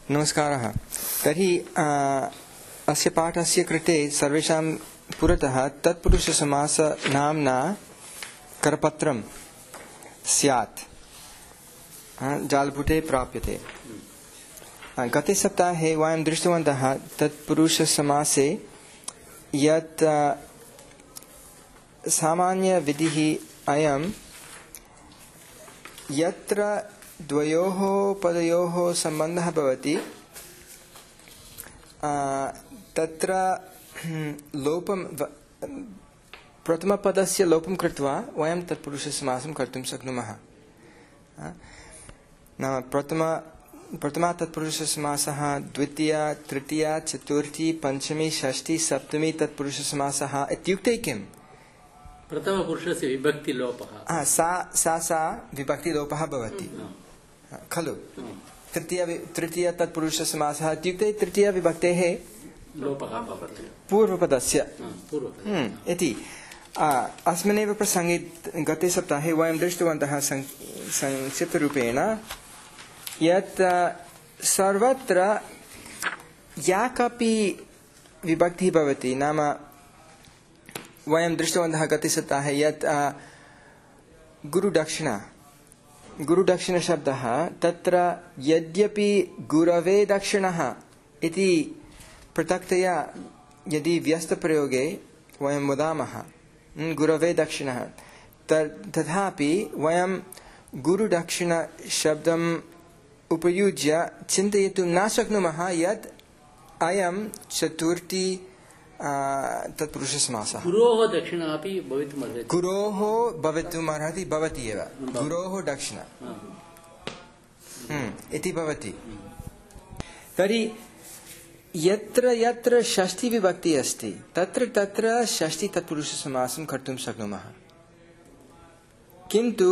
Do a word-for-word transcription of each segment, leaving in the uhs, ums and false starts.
नमस्कारः। तर्हि अस्य पाठस्य कृते सर्वेषां पुरतः तत्पुरुषसमासनाम्ना करपत्रं स्यात्, जालपुटे प्राप्यते। गते सप्ताहे वयं दृष्टवन्तः तत्पुरुषसमासे यत् सामान्यविधिः अयं यत्र द्वयोः पदयोः सम्बन्धः भवति तत्र लोपं प्रथमपदस्य लोपं कृत्वा वयं तत्पुरुषसमासं कर्तुं शक्नुमः। नाम प्रथम प्रथमा तत्पुरुषसमासः, द्वितीया, तृतीया, चतुर्थी, पञ्चमी, षष्ठी, सप्तमी तत्पुरुषसमासः इत्युक्ते किम्? प्रथमपुरुषस्य विभक्तिलोपः। सा सा सा विभक्तिलोपः भवति खलु। तृतीय तृतीय तत्पुरुषसमासः इत्युक्ते तृतीय विभक्तेः लोपः भवति पूर्वपदस्य इति। अस्मिन्नेव प्रसङ्गे गते सप्ताहे वयं दृष्टवन्तः संक्षिप्तरूपेण यत् सर्वत्र या कापि विभक्तिः भवति, नाम वयं दृष्टवन्तः गते सप्ताहे यत् गुरुदक्षिणा गुरुदक्षिणशब्दः तत्र यद्यपि गुरवे दक्षिणः इति पृथक्तया यदि व्यस्तप्रयोगे वयं वदामः गुरवे दक्षिणः, तथापि वयं गुरुदक्षिणशब्दम् उपयुज्य चिन्तयितुं न शक्नुमः यत् अयं चतुर्थी तत्पुरुषसमासः। गुरोः दक्षिणा अपि भवितुमर्हति। गुरोः भवितुमर्हति भवति एव, गुरोः दक्षिणा इति भवति। तर्हि यत्र यत्र षष्ठी विभक्ति अस्ति तत्र तत्र षष्ठी तत्पुरुषसमासं कर्तुं शक्नुमः, किन्तु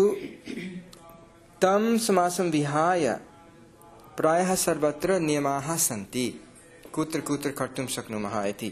तं समासं विहाय प्रायः सर्वत्र नियमाः सन्ति कुत्र कुत्र कर्तुं शक्नुमः इति।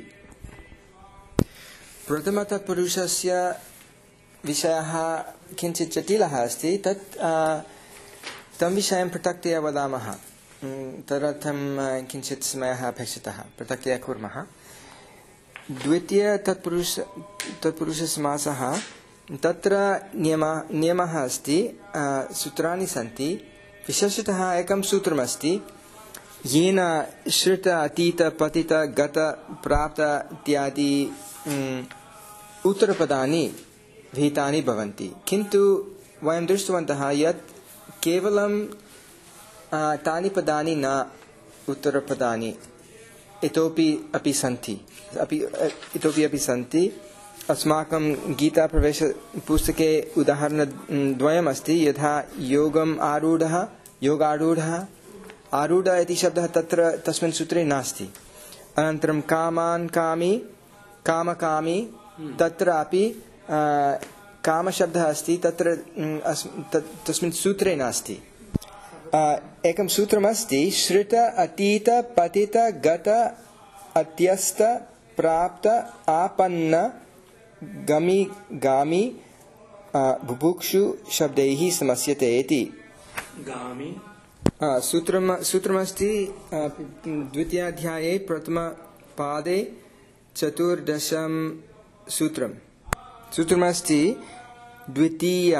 प्रथमतत्पुरुषस्य विषयः किञ्चित् जटिलः अस्ति, तत् तं विषयं पृथक्तया वदामः, तदर्थं किञ्चित् समयः अपेक्षितः, पृथक्तया कुर्मः। द्वितीय तत्पुरुष तत्पुरुषसमासः तत्र नियमः नियमः अस्ति, सूत्राणि सन्ति। विशेषतः एकं सूत्रमस्ति येन श्रुत, अतीत, पतित, गत, प्राप्त इत्यादि उत्तरपदानि विहितानि भवन्ति, किन्तु वयं दृष्टवन्तः यत् केवलं तानि पदानि न, उत्तरपदानि इतोपि अपि सन्ति अपि इतोपि अपि सन्ति अस्माकं गीताप्रवेशपुस्तके उदाहरणद्वयम् अस्ति, यथा योगम् आरूढः, योगारूढः। आरूढ इति शब्दः तत्र तस्मिन् सूत्रे नास्ति। अनन्तरं कामान् कामी, कामकामी, तत्रापि कामशब्दः अस्ति, तत्र तस्मिन् सूत्रे नास्ति। एकं सूत्रमस्ति श्रुत, अतीत, पतित, गत, अत्यस्त, प्राप्त, आपन्न, गमी, गामी, बुभुक्षु शब्दैः समस्यते इति। गामी सूत्रम सूत्रमस्ति द्वितीयाध्याये प्रथमपादे चतुर्दशं सूत्रं। सूत्रमस्ति द्वितीया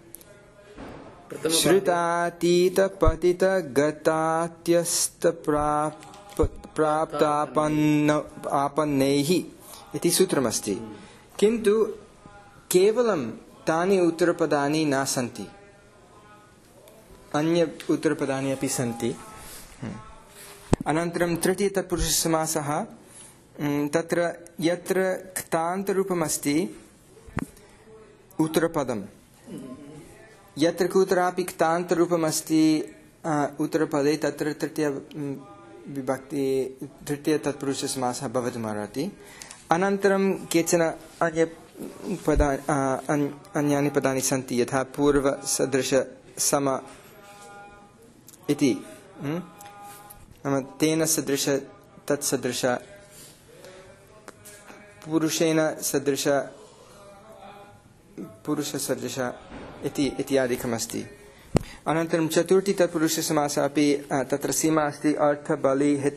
श्रुतातीत पतित गतात्यस्त प्राप्तापन्न आपन्नैः इति सूत्रमस्ति, किन्तु केवलं तानि उत्तरपदानि न सन्ति, अन्य उत्तरपदानि अपि सन्ति। अनन्तरं तृतीय तत्पुरुषसमासः तत्र यत्र क्तान्तरूपमस्ति उत्तरपदं, यत्र कुत्रापि क्तान्तरूपमस्ति उत्तरपदे तत्र तृतीय विभक्ति तृतीय तत्पुरुषसमासः भवितुमर्हति। अनन्तरं केचन अन्य पदा अन्यानि पदानि सन्ति, यथा पूर्व, सदृश, सम इति। नाम तेन सदृश, तत्सदृश, पुरुषेण सदृश, पुरुषसदृश इति इत्यादिकमस्ति। अनन्तरं चतुर्थी तत्पुरुषसमासः अपि तत्र सीमा अस्ति अर्थ बलि हित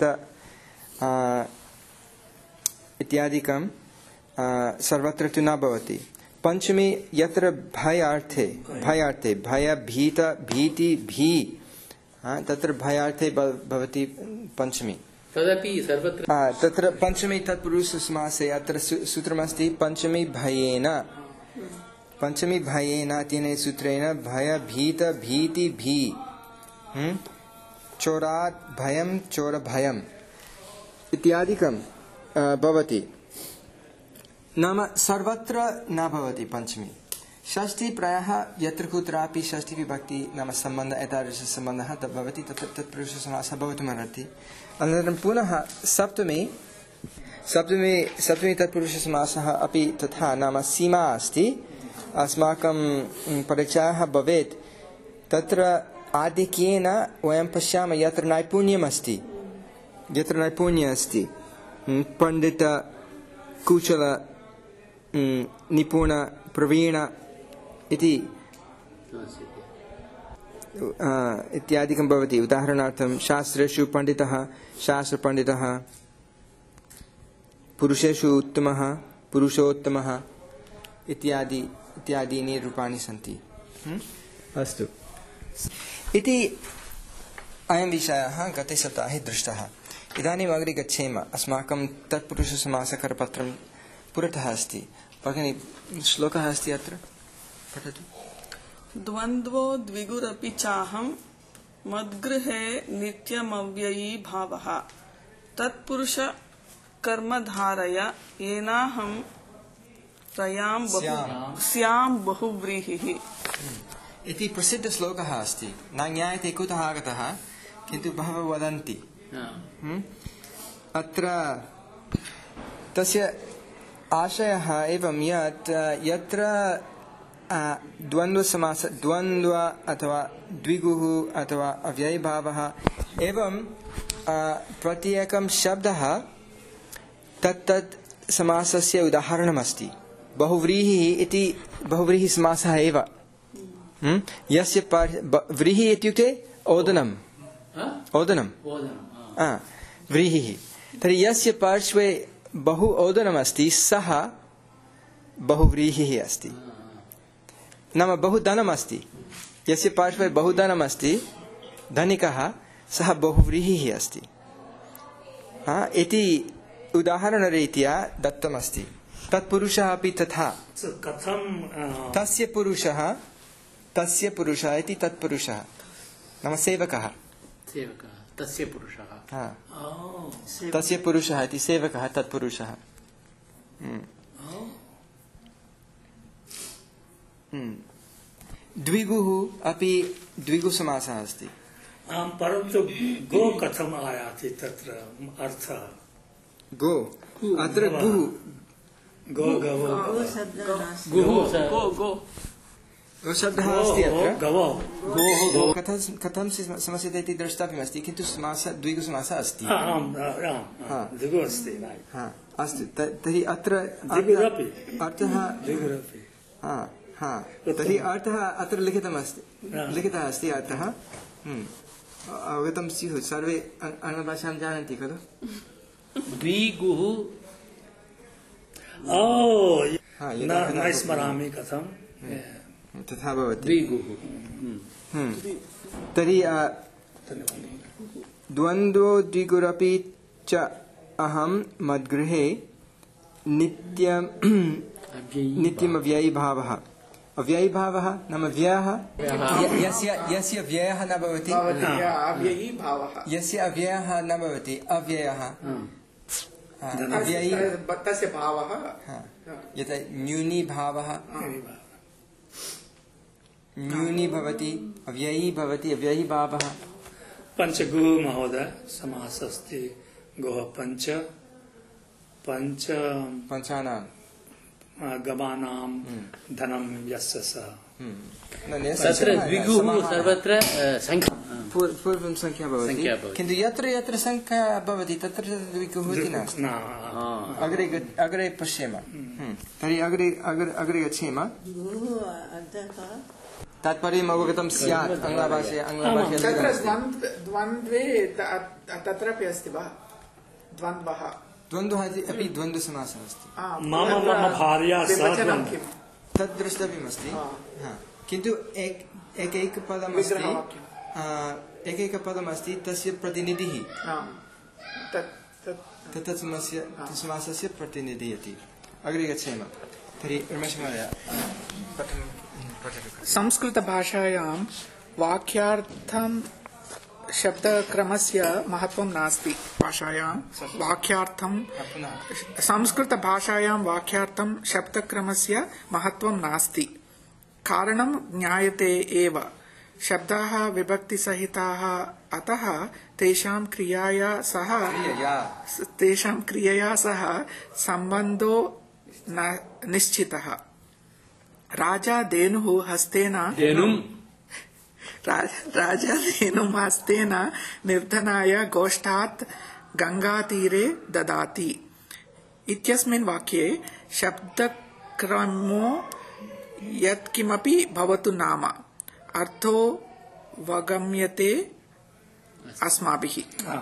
इत्यादिकं सर्वत्र तु न भवति। पंचमी यत्र भयार्थे भयार्थे भय भीत भीति भी तत्र भयार्थे भवति पंचमी तदपि सर्वत्र तत्र पंचमी तत्पुरुषसमासे अत्र सूत्रमस्ति पंचमी भयेन पंचमी भयेन तेन सूत्रेण भय भीत भीति भी चोरात् भयं चोर भयम् इत्यादिकं भवति। नाम सर्वत्र न भवति पंचमी। षष्ठी प्रायः यत्र कुत्रापि षष्ठी विभक्ति नाम सम्बन्धः एतादृशः सम्बन्धः तद् भवति तत्र तत्पुरुषसमासः भवितुमर्हति। अनन्तरं पुनः सप्तमी सप्तमी सप्तमी तत्पुरुषसमासः अपि तथा नाम सीमा अस्ति। अस्माकं परिचयः भवेत् तत्र आधिक्येन वयं पश्यामः यत्र नैपुण्यम् अस्ति यत्र नैपुण्यम् अस्ति पण्डित कुशल निपुण प्रवीण इति इत्यादिकं भवति। उदाहरणार्थं शास्त्रेषु पंडितः शास्त्रपण्डितः पुरुषेषु उत्तमः पुरुषोत्तमः इत्यादि इत्यादीनि रूपाणि सन्ति। अस्तु इति अयं विषयः गते सप्ताहे दृष्टः। इदानीम् अग्रे गच्छेम। अस्माकं तत्पुरुषसमासकरपत्रं पुरतः अस्ति। भगिनी श्लोकः अस्ति अत्र पठतु। द्वन्द्वो द्विगुरपि चाहं मद्गृहे नित्यमव्ययी भावः तत्पुरुष कर्मधारय येनाहं प्रयां बहु स्यां बहुव्रीहिः इति प्रसिद्धश्लोकः अस्ति। न ज्ञायते कुतः आगतः किन्तु बहवः वदन्ति। अत्र तस्य आशयः एवं यत् यत्र द्वन्द्वसमास द्वन्द्व अथवा द्विगुः अथवा अव्ययीभावः एवं प्रत्येकं शब्दः तत्तत् समासस्य उदाहरणमस्ति। बहुव्रीहिः इति बहुव्रीहि समासः एव। यस्य व्रीहिः इत्युक्ते ओदनम् ओदनं व्रीहिः। तर्हि यस्य पार्श्वे बहु ओदनमस्ति सः बहुव्रीहिः अस्ति। नाम बहु धनमस्ति यस्य पार्श्वे बहु धनमस्ति धनिकः सः बहुव्रीहिः अस्ति इति उदाहरणरीत्या दत्तमस्ति। तत्पुरुषः अपि तथा। तस्य पुरुषः तस्य पुरुषः इति तत्पुरुषः नाम सेवकः तस्य पुरुषः तस्य पुरुषः इति सेवकः तत्पुरुषः। द्विगुः अपि द्विगुसमासः अस्ति। परन्तु गो कथम् आयाति तत्र अर्थः? गो अत्र गुः गो गवो गो गो शब्दः अस्ति अत्र गवो गोः कथं कथं समस्यते इति द्रष्टव्यमस्ति किन्तु समासः द्विगुसमासः अस्ति। द्विगु अस्ति अस्तु तर्हि अत्र अर्थः तर्हि अर्थः अत्र लिखितमस्ति लिखितः अस्ति अर्थः अवगतं स्युः सर्वे आङ्ग्लभाषां जानन्ति खलु। द्विगुः न स्मरामि कथं तथा भवति द्विगुः। तर्हि द्वन्द्वो द्विगुरपि च अहं मद्गृहे नित्यं नित्यमव्ययी भावः। अव्ययी भावः नाम व्ययः यस्य यस्य व्ययः न भवति यस्य अव्ययः न भवति अव्ययः अव्ययी तस्य भावः यथा न्यूनी भावः न्यूनी भवति अव्ययी भवति अव्ययी भावः। पञ्चगु महोदय समास अस्ति गोः पञ्च पञ्च पञ्चानां गवानां धनं यस्य सः तत्र द्विगुः सर्वत्र संख्या पूर्वं संख्या भवति किन्तु यत्र यत्र संख्या भवति तत्र द्विगुः इति नास्ति। अग्रे अग्रे पश्येम। तर्हि अग्रे अग्रे अग्रे गच्छेम। तात्पर्यम् अवगतं स्यात् आङ्ग्लभाषया आङ्ग्लभाषया तत्र द्वन्द्वे तत्रापि अस्ति वा द्वन्द्वः द्वन्द्वः अपि द्वन्द्वसमासः अस्ति मम मम भार्या सह विभजनं किं तद् द्रष्टव्यमस्ति किन्तु एकैकपदमस्ति एकैकपदमस्ति तस्य प्रतिनिधिः तत् समासस्य प्रतिनिधिः इति अग्रे गच्छेम तर्हि रमेशमहोदय संस्कृतभाषायां वाक्यार्थं शब्दक्रमस्य महत्त्वं नास्ति भाषायां वाक्यार्थं संस्कृतभाषायां वाक्यार्थं शब्दक्रमस्य महत्त्वं नास्ति कारणं ज्ञायते एव शब्दाः विभक्तिसहिताः अतः तेषां क्रियाया सह तेषां क्रियया सह सम्बन्धो निश्चितः राजा धेनुः हस्तेन राजा धेनुं हस्तेन निर्धनाय गोष्ठात् गंगातीरे ददाति इत्यस्मिन् वाक्ये शब्दक्रमो यत्किमपि भवतु नाम अर्थो वगम्यते अस्माभिः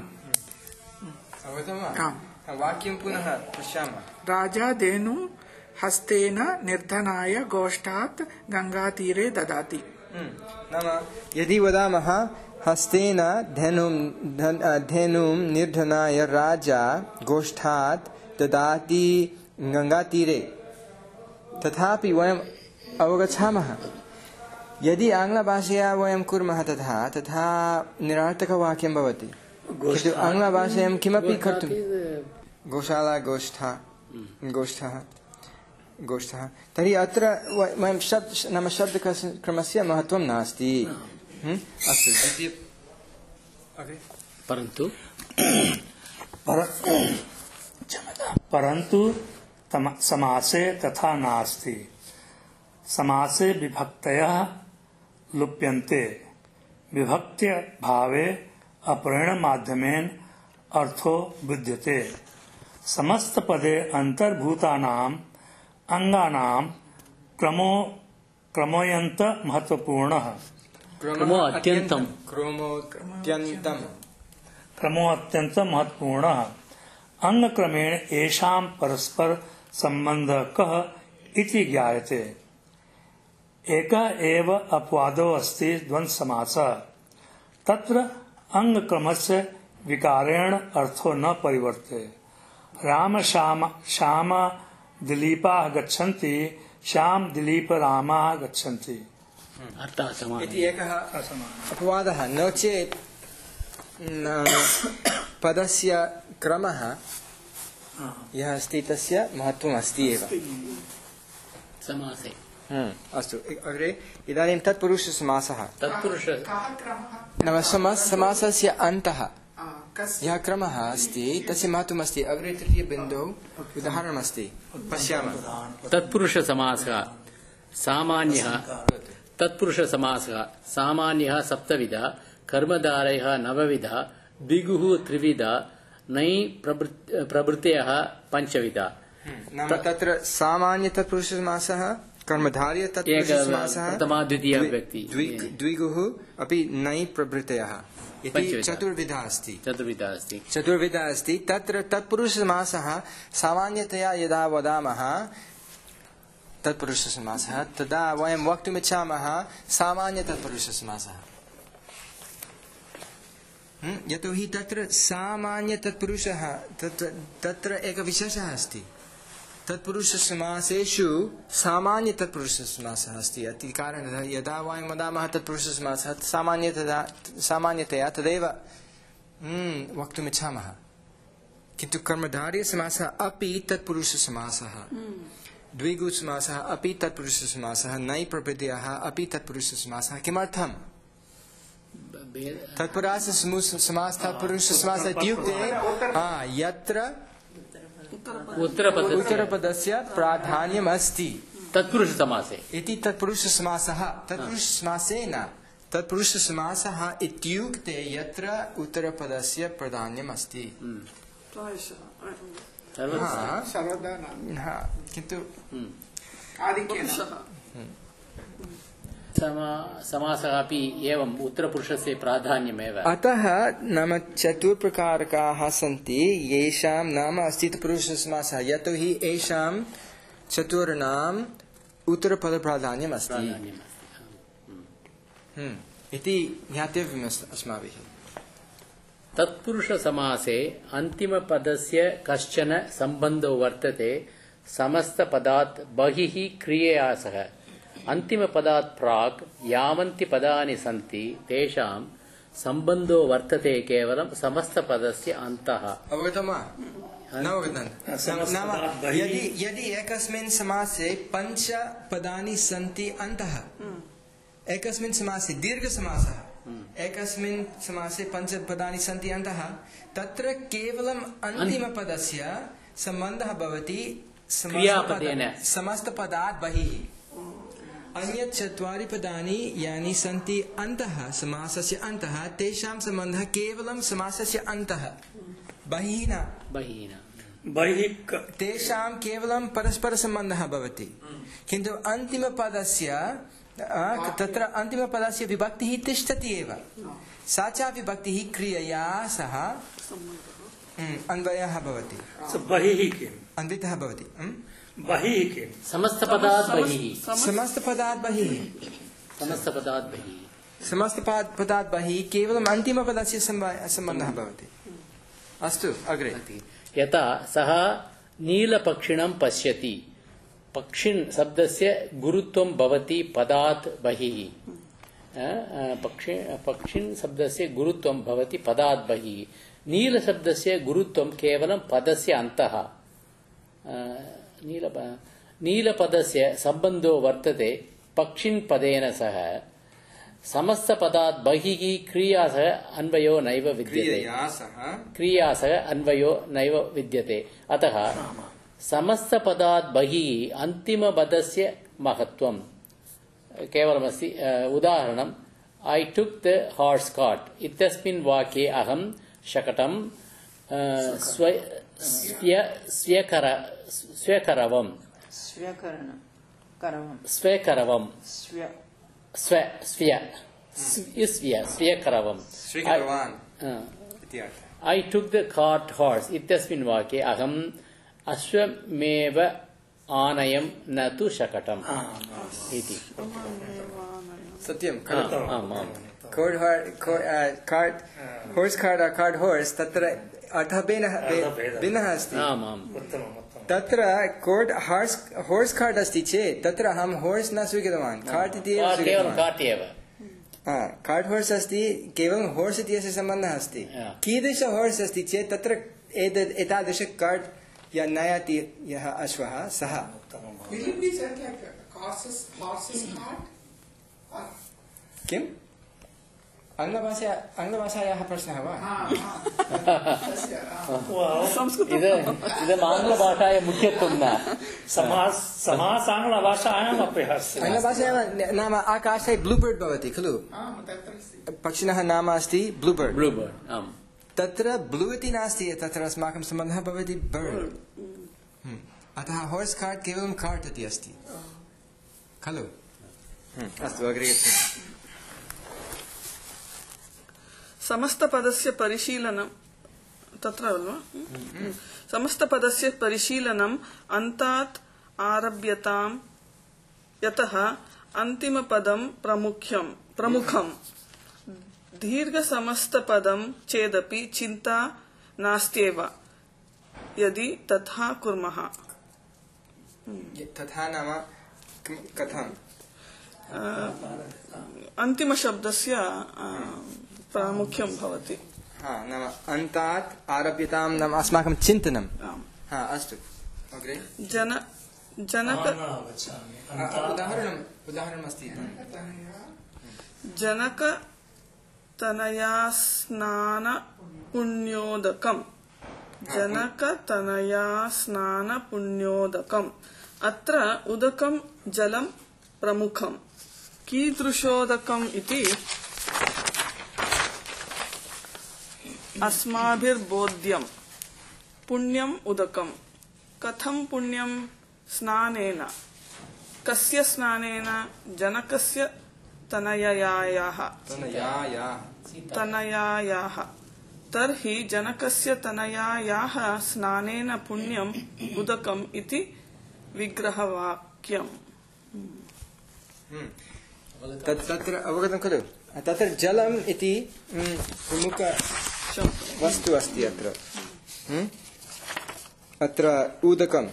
वाक्यं पुनः पश्यामः राजा धेनुं हस्तेन निर्धनाय गोष्ठात् गंगातीरे ददाति नाम यदि वदामः हस्तेन धेनुं धेनुं निर्धनाय राजा गोष्ठात् ददाति गंगातीरे तथापि वयम् अवगच्छामः यदि आङ्ग्लभाषया वयं कुर्मः तथा तथा निरर्थकवाक्यं भवति किन्तु आङ्ग्लभाषायां किमपि कर्तुं गोशाला गोष्ठा गोष्ठः गोष्ठः तर्हि अत्र वयं शब्द नाम शब्दक्रमस्य महत्त्वं नास्ति अस्तु परन्तु परन्तु समासे तथा नास्ति समासे विभक्तयः लुप्यन्ते विभक्त्य भावे अपरेण माध्यमेन अर्थो विद्यते समस्त पदे अंतर्भूतानाम् अंगानां क्रमो क्रमोयंत महत्वपूर्णः क्रमो अत्यंतम क्रमो अत्यंतम क्रमो अत्यंत महत्वपूर्णः अंग क्रमेण एषां परस्पर संबंधः कः इति ज्ञायते एकः एव अपवादो अस्ति द्वन्द्व समासः तत्र अंग क्रमस्य विकारेण अर्थो न परिवर्तते राम श्याम श्याम दिलीपाः गच्छन्ति श्याम दिलीप रामाः गच्छन्ति अर्थः समानः इति एकः अपवादः नो चेत् पदस्य क्रमः यः अस्ति तस्य महत्त्वम् अस्ति एव समासे अस्तु अग्रे इदानीं तत्पुरुषसमासः तत्पुरुष नाम समासस्य अन्तः यः क्रमः अस्ति तस्य महत्त्वमस्ति अग्रे तृतीयबिन्दौ उदाहरणमस्ति पश्यामः तत्पुरुषसमासः सामान्यः तत्पुरुषसमासः सामान्यः सप्तविधः कर्मधारयः नवविधः द्विगुः त्रिविधः नै प्रभृतयः पञ्चविधः नाम तत्र सामान्य तत्पुरुषसमासः कर्मधारय तत्पुरुषसमासः प्रथमा द्वितीया विभक्ति द्विगुः अपि नै प्रभृतयः इति चतुर्विधः अस्ति चतुर्विधः अस्ति चतुर्विधः अस्ति तत्र तत्पुरुषसमासः सामान्यतया यदा वदामः तत्पुरुषसमासः तदा वयं वक्तुमिच्छामः सामान्य तत्पुरुषसमासः यतोहि तत्र सामान्य तत्पुरुषः तत्र तत्र एकः विशेषः अस्ति तत्पुरुषसमासेषु सामान्य तत्पुरुषसमासः अस्ति इति कारणतः यदा वयं वदामः तत्पुरुषसमासः सामान्यतया सामान्यतया तदेव वक्तुमिच्छामः किन्तु कर्मधारयसमासः अपि तत्पुरुषसमासः द्विगुसमासः अपि तत्पुरुषसमासः नै प्रभृतयः अपि तत्पुरुषसमासः किमर्थम् तत्पुरुषसमासः तत्पुरुषसमासः इत्युक्ते यत्र उत्तरपदस्य प्राधान्यम् अस्ति तत्पुरुषसमासे इति तत्पुरुषसमासः तत्पुरुषसमासेन तत्पुरुषसमासः इत्युक्ते यत्र उत्तरपदस्य प्राधान्यम् अस्ति किन्तु समासः अपि एवम् उत्तरपुरुषस्य प्राधान्यमेव। अतः नाम चतुर्प्रकारकाः सन्ति येषां नाम अस्ति पुरुषसमासः, यतोहि येषां चतुर्णाम् उत्तरपदप्राधान्यम् अस्ति इति ज्ञातव्यम् अस्माभिः। तत्पुरुषसमासे अन्तिमपदस्य कश्चन सम्बन्धो वर्तते समस्तपदात् बहिः क्रियया सह। अन्तिमपदात् प्राक् यावन्ति पदानि सन्ति तेषां सम्बन्धो वर्तते केवलं समस्तपदस्य अन्तः। अवगतं वा? न अवगतं? नाम यदि यदि एकस्मिन् समासे पञ्च पदानि सन्ति अन्तः, एकस्मिन् समासे दीर्घसमासः, एकस्मिन् समासे पञ्च पदानि सन्ति अन्तः, तत्र केवलम् अन्तिमपदस्य सम्बन्धः भवति समस्तपदात् बहिः। अन्यत् चत्वारि पदानि यानि सन्ति अन्तः समासस्य अन्तः, तेषां सम्बन्धः केवलं समासस्य अन्तः, बहिः न। बहिः न बहिः तेषां केवलं परस्परसम्बन्धः भवति, किन्तु अन्तिमपदस्य तत्र अन्तिमपदस्य विभक्तिः तिष्ठति एव। सा च विभक्तिः क्रियया सह अन्वयः भवति, बहिः किम् अन्वितः भवति। बहिः किम् समस्तपदात् बहिः समस्तपदात् बहिः समस्तपदात् बहिः समस्तपदात् बहिः केवलम् अन्तिमपदस्य सम्बन्धः भवति। अस्तु अग्रे। यथा सः नीलपक्षिणं पश्यति, पक्षिन् शब्दस्य गुरुत्वं भवति पदात् बहिः। पक्षि पक्षिन् शब्दस्य गुरुत्वं भवति पदात् बहिः। नीलशब्दस्य गुरुत्वं केवलं पदस्य अन्तः। नील नीलपदस्य सम्बन्धो वर्तते पक्षिन् पदेन सह। समस्तपदात् बहिः क्रिया सह अन्वयो नैव विद्यते। क्रिया सह अन्वयो नैव विद्यते। अतः समस्तपदात् बहिः अन्तिमपदस्य महत्त्वं केवलमस्ति। उदाहरणम् I took the horse cart इत्यस्मिन् वाक्ये अहं शकटं स्व्यकर स्व्यकरवं स्व्यकरवं स्व स्व्य स्व्य स्व्यकरवं I took the cart horse इत्यस्मिन् वाक्ये अहम् अश्वमेव आनयं न तु शकटम् इति। सत्यं होर्स् कार्ट् कार्ट् होर्स् तत्र अर्थः भिन्नः अस्ति। तत्र कोर्ट् हार्स् होर्स् कार्ट् अस्ति चेत् तत्र अहं होर्स् न स्वीकृतवान्, कार्ट् इति कार्ट् होर्स् अस्ति, केवलं होर्स् इत्यस्य सम्बन्धः अस्ति। कीदृश होर्स् अस्ति चेत् तत्र एतादृश कार्ट् या नयति यः अश्वः सः। किम् आङ्ग्लभाषा आङ्ग्लभाषायाः प्रश्नः वा? इदम् आङ्ग्लभाषायाः मुख्यत्वं न। समास आङ्ग्लभाषायाम् अपि अस्ति। आङ्ग्लभाषायां नाम आकाशे ब्लूबर्ड् भवति खलु, पक्षिणः नाम अस्ति ब्लूबर्ड्। ब्लूबर्ड् आम्। तत्र ब्लू इति नास्ति, तत्र अस्माकं सम्बन्धः भवति बर्ड्। अतः होर्स् कार्ट् केवलं कार्ट् इति अस्ति खलु। अस्तु अग्रे। समस्तपदस्य परिशीलनं तत्र समस्तपदस्य परिशीलनम् अन्तात् आरभ्यतां, यतः अन्तिमपदं प्रमुख्यं प्रमुखं। दीर्घसमस्तपदं चेदपि चिन्ता नास्त्येव यदि तथा कुर्मः। तथा नाम कथम्? अन्तिमशब्दस्य प्रामुख्यं भवति। हा नाम अन्तात् आरभ्यतां नाम अस्माकं चिन्तनं। हा अस्तु अग्रे। जन जनक उदाहरणम् उदाहरणमस्ति। जनक तनयास्नान पुण्योदकम्। जनक तनयास्नान पुण्योदकम्। अत्र उदकं जलं प्रमुखं। कीदृशोदकम् इति अस्माभिर्बोध्यम्। पुण्यम् उदकम्। कथं पुण्यं? स्नानेन। कस्य स्नानेन? जनकस्य तनयायाः तनयायाः तनयायाः तर्हि जनकस्य तनयायाः स्नानेन पुण्यम् उदकम् इति विग्रहवाक्यम्। तत्र अवगतं खलु? तत्र जलम् इति प्रमुख वस्तु अस्ति। अत्र अत्र उदकं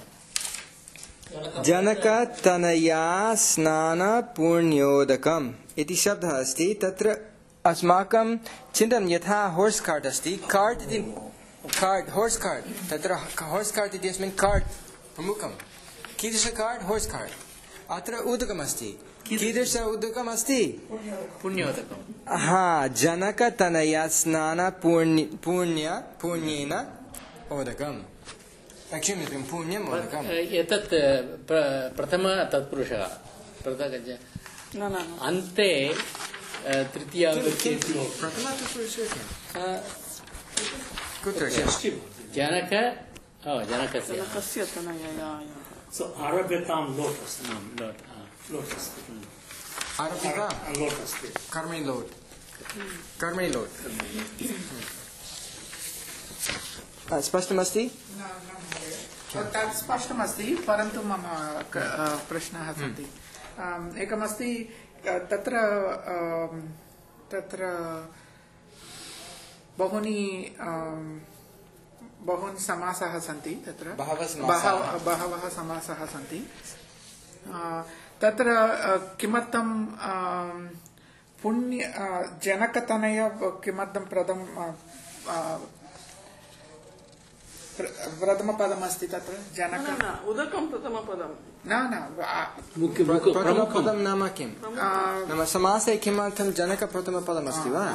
जनकतनया स्नान पुण्योदकम् इति शब्दः अस्ति। तत्र अस्माकं चिन्तनं यथा हॉर्स कार्ट् अस्ति, कार्ट् इति कार्ट् हॉर्स कार्ट्, तत्र हॉर्स कार्ट् इत्यस्मिन् कार्ट् प्रमुखं। कीदृश कार्ट्? Horse cart. अत्र उदकम् अस्ति। कीदृश उदकम् अस्ति? पुण्योदकम्। हा, जनकतनया स्नान पुण्य पुण्य पुण्येन ओदकम्। क्षम्यतां, पुण्यम् ओदकम्। एतत् प्रथम तत्पुरुषः अन्ते तृतीया प्रथम तत्पुरुषः कुत्र? जनक जनकस्य जनकस्य तनयायाः। So आरभ्यतां लोट् अस्ति। लोट् लोट् अस्ति। आरभ्यता लोट् अस्ति। कर्मणि लोट् कर्मणि लोट् स्पष्टमस्ति? तत् स्पष्टमस्ति, परन्तु मम प्रश्नः सन्ति। एकमस्ति तत्र तत्र बहूनि बहून् समासाः सन्ति। तत्र बहवः समासाः सन्ति। तत्र किमर्थं पुण्य जनकतनय किमर्थं प्रथम प्रथमपदम् अस्ति? तत्र जनक उदकं प्रथमपदं न न प्रथमपदं नाम किं? नाम समासे किमर्थं जनक प्रथमपदम् अस्ति वा?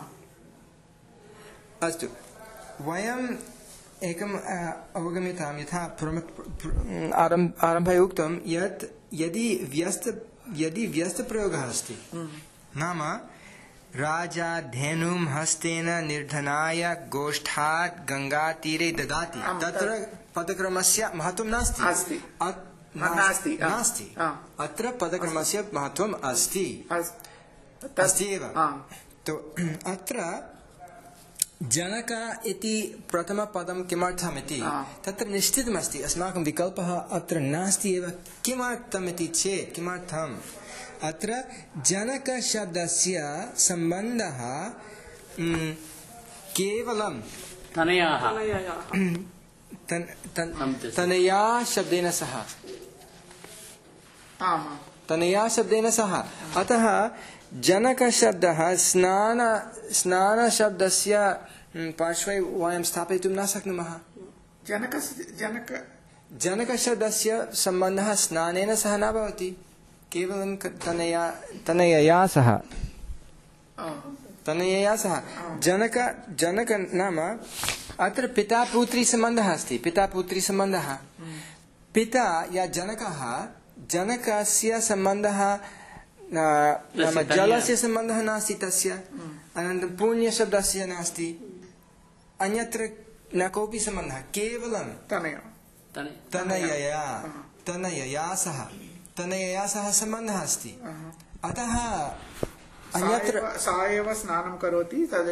अस्तु, वयम् एकम् अवगम्यतां। यथा आरम्भे उक्तं यत् यदि व्यस्त यदि व्यस्तप्रयोगः अस्ति, नाम राजा धेनुं हस्तेन निर्धनाय गोष्ठात् गङ्गातीरे ददाति, तत्र पदक्रमस्य महत्त्वं नास्ति। नास्ति नास्ति अत्र पदक्रमस्य महत्त्वम् अस्ति अस्ति एव। तो अत्र जनक इति प्रथमपदं किमर्थम् इति तत्र निश्चितमस्ति। अस्माकं विकल्पः अत्र नास्ति एव। किमर्थम् इति चेत् किमर्थम् अत्र जनकशब्दस्य सम्बन्धः केवलं तनयाः तनया शब्देन सह तनया शब्देन सह। अतः जनकशब्दः स्नान स्नानशब्दस्य पार्श्वे वयं स्थापयितुं न शक्नुमः। जनक जनक जनकशब्दस्य सम्बन्धः स्नानेन सह न भवति, केवलं तनया तनयया सह तनयया सह। जनक जनक नाम अत्र पिता पुत्री सम्बन्धः अस्ति। पिता पुत्री सम्बन्धः। पिता या जनकः, जनकस्य सम्बन्धः नाम जलस्य सम्बन्धः नास्ति तस्य। अनन्तरं पुण्यशब्दस्य नास्ति, अन्यत्र न कोऽपि सम्बन्धः, केवलं तनया तनयया तनयया सह तनयया सह सम्बन्धः अस्ति। अतः अन्यत्र सा एव स्नानं करोति, तद्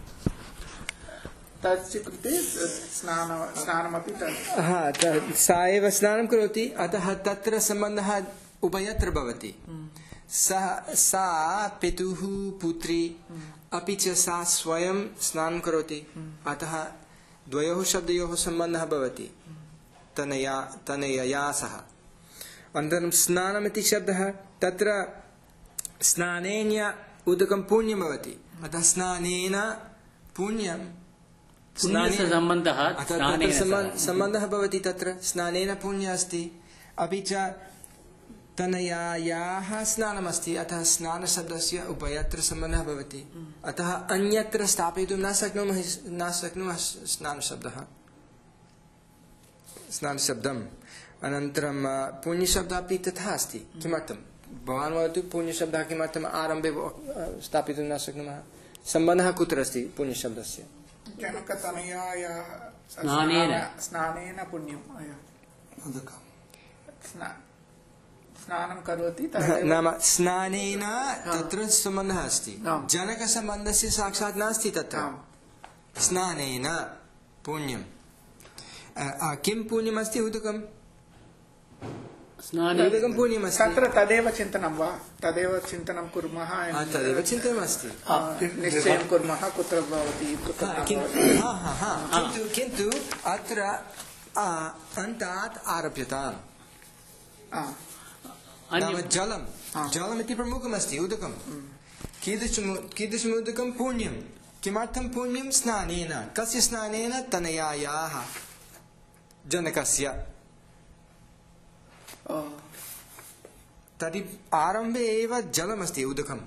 तस्य कृते स्नान स्नानमपि हा सा एव स्नानं करोति। अतः तत्र सम्बन्धः उभयत्र भवति। सा सा पितुः पुत्री, अपि च सा स्वयं स्नानं करोति। अतः द्वयोः शब्दयोः सम्बन्धः भवति तनया तनयया सह। अनन्तरं स्नानमिति शब्दः, तत्र स्नानेन उदकं पुण्यं भवति। अतः स्नानेन पुण्यं सम्बन्धः भवति। तत्र स्नानेन पुण्यम् अस्ति। अपि च तनयायाः स्नानमस्ति, अतः स्नानशब्दस्य उभयत्र सम्बन्धः भवति। अतः अन्यत्र स्थापयितुं न शक्नुमः न शक्नुमः स्नानशब्दः स्नानशब्दम्। अनन्तरं पुण्यशब्दः अपि तथा अस्ति। किमर्थं भवान् वदतु, पुण्यशब्दः किमर्थम् आरम्भे स्थापितुं न शक्नुमः? सम्बन्धः कुत्र अस्ति पुण्यशब्दस्य? जनकतनयायाः स्नानेन स्नानेन पुण्यं स्नानं करोति नाम स्नानेन तत्र सम्बन्धः अस्ति जनकसम्बन्धस्य साक्षात् नास्ति तत्र स्नानेन पुण्यं किं पुण्यमस्ति उदकं उदकं पुण्यमस्ति तत्र तदेव चिन्तनं वा तदेव चिन्तनं कुर्मः तदेव चिन्तनमस्ति निश्चयं कुर्मः कुत्र भवति किन्तु किन्तु अत्र अन्तात् आरभ्यताम् नाम जलं जलमिति प्रमुखमस्ति उदकं कीदृशं कीदृशम् उदकं पुण्यं किमर्थं पुण्यं स्नानेन कस्य स्नानेन तनयायाः जनकस्य तर्हि आरम्भे एव जलमस्ति उदकं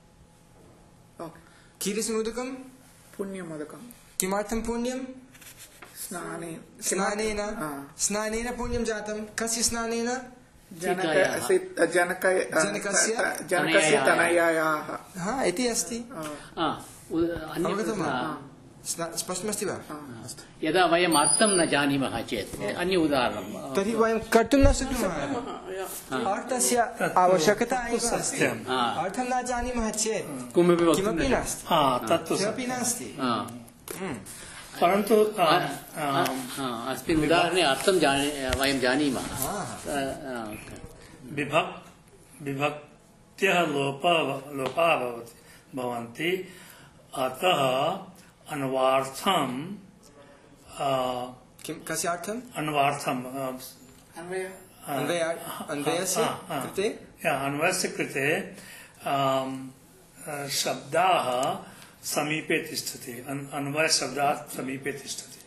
कीदृशम् उदकं पुण्यम् उदकं किमर्थं पुण्यं स्नानेन स्नानेन स्नानेन पुण्यं जातं कस्य स्नानेन जनकस्य जनकस्य तनयायाः हा इति अस्ति अवगतं वा स्पष्टमस्ति वा यदा वयम् अर्थं न जानीमः चेत् अन्य उदाहरणं तर्हि वयं कर्तुं न शक्नुमः अर्थस्य आवश्यकता एव अस्ति अर्थं न जानीमः चेत् किमपि नास्ति किमपि नास्ति परन्तु अस्मिन् उदाहरणे अर्थं वयं जानीमः विभक्त्यः लोपः लोपः भवन्ति अतः अन्वार्थं किं कस्यार्थम् अन्वार्थम् अन्वयस्य कृते अन्वयस्य कृते शब्दाः समीपे तिष्ठति अन्वय शब्दात् समीपे तिष्ठति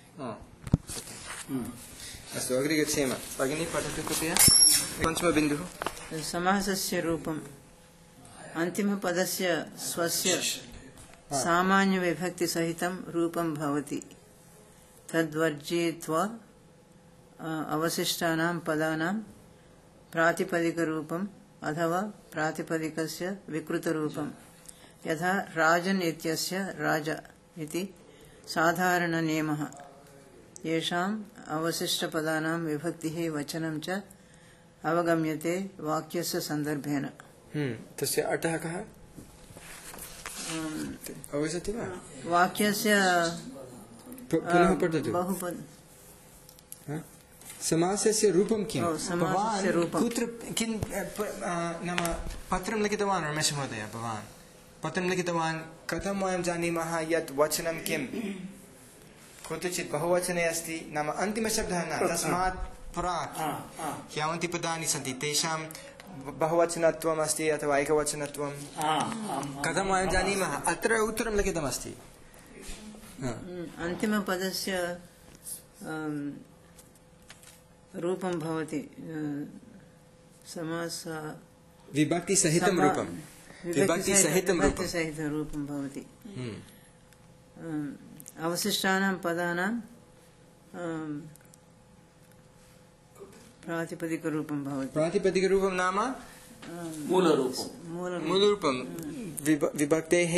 अस्तु अग्रे गच्छेम भगिनी पठतु कृपया पञ्चमबिन्दुः समासस्य रूपम् अन्तिमपदस्य स्वस्य सामान्यविभक्तिसहितं रूपं भवति तद्वर्जयित्वा अवशिष्टानां पदानां प्रातिपदिकरूपम् अथवा प्रातिपदिकस्य विकृतरूपं यथा राजन् इत्यस्य राजा इति साधारणनियमः येषाम् अवशिष्टपदानां विभक्तिः वचनं च अवगम्यते वाक्यस्य सन्दर्भेन तस्य अर्थः कः अवगच्छति वा वाक्यस्य पुनः पठतु बहुपद समासस्य रूपं किं समासस्य रूपं कुत्र किं नाम पत्रं लिखितवान् रमेश महोदय भवान् पत्रं लिखितवान् कथं वयं जानीमः यत् वचनं किं कुत्रचित् बहुवचने अस्ति नाम अन्तिमशब्दः न तस्मात् प्राक् यावन्ति पदानि सन्ति तेषां बहुवचनत्वम् अस्ति अथवा एकवचनत्वं कथं वयं जानीमः अत्र उत्तरं लिखितमस्ति अन्तिमपदस्य रूपं भवति समास विभक्तिसहितं रूपं विभक्तिसहितं रूपं भवति अवशिष्टानां पदानां प्रातिपदिकरूपं भवति प्रातिपदिकरूपं नाम मूलरूपं मूलरूपं विभक्तेः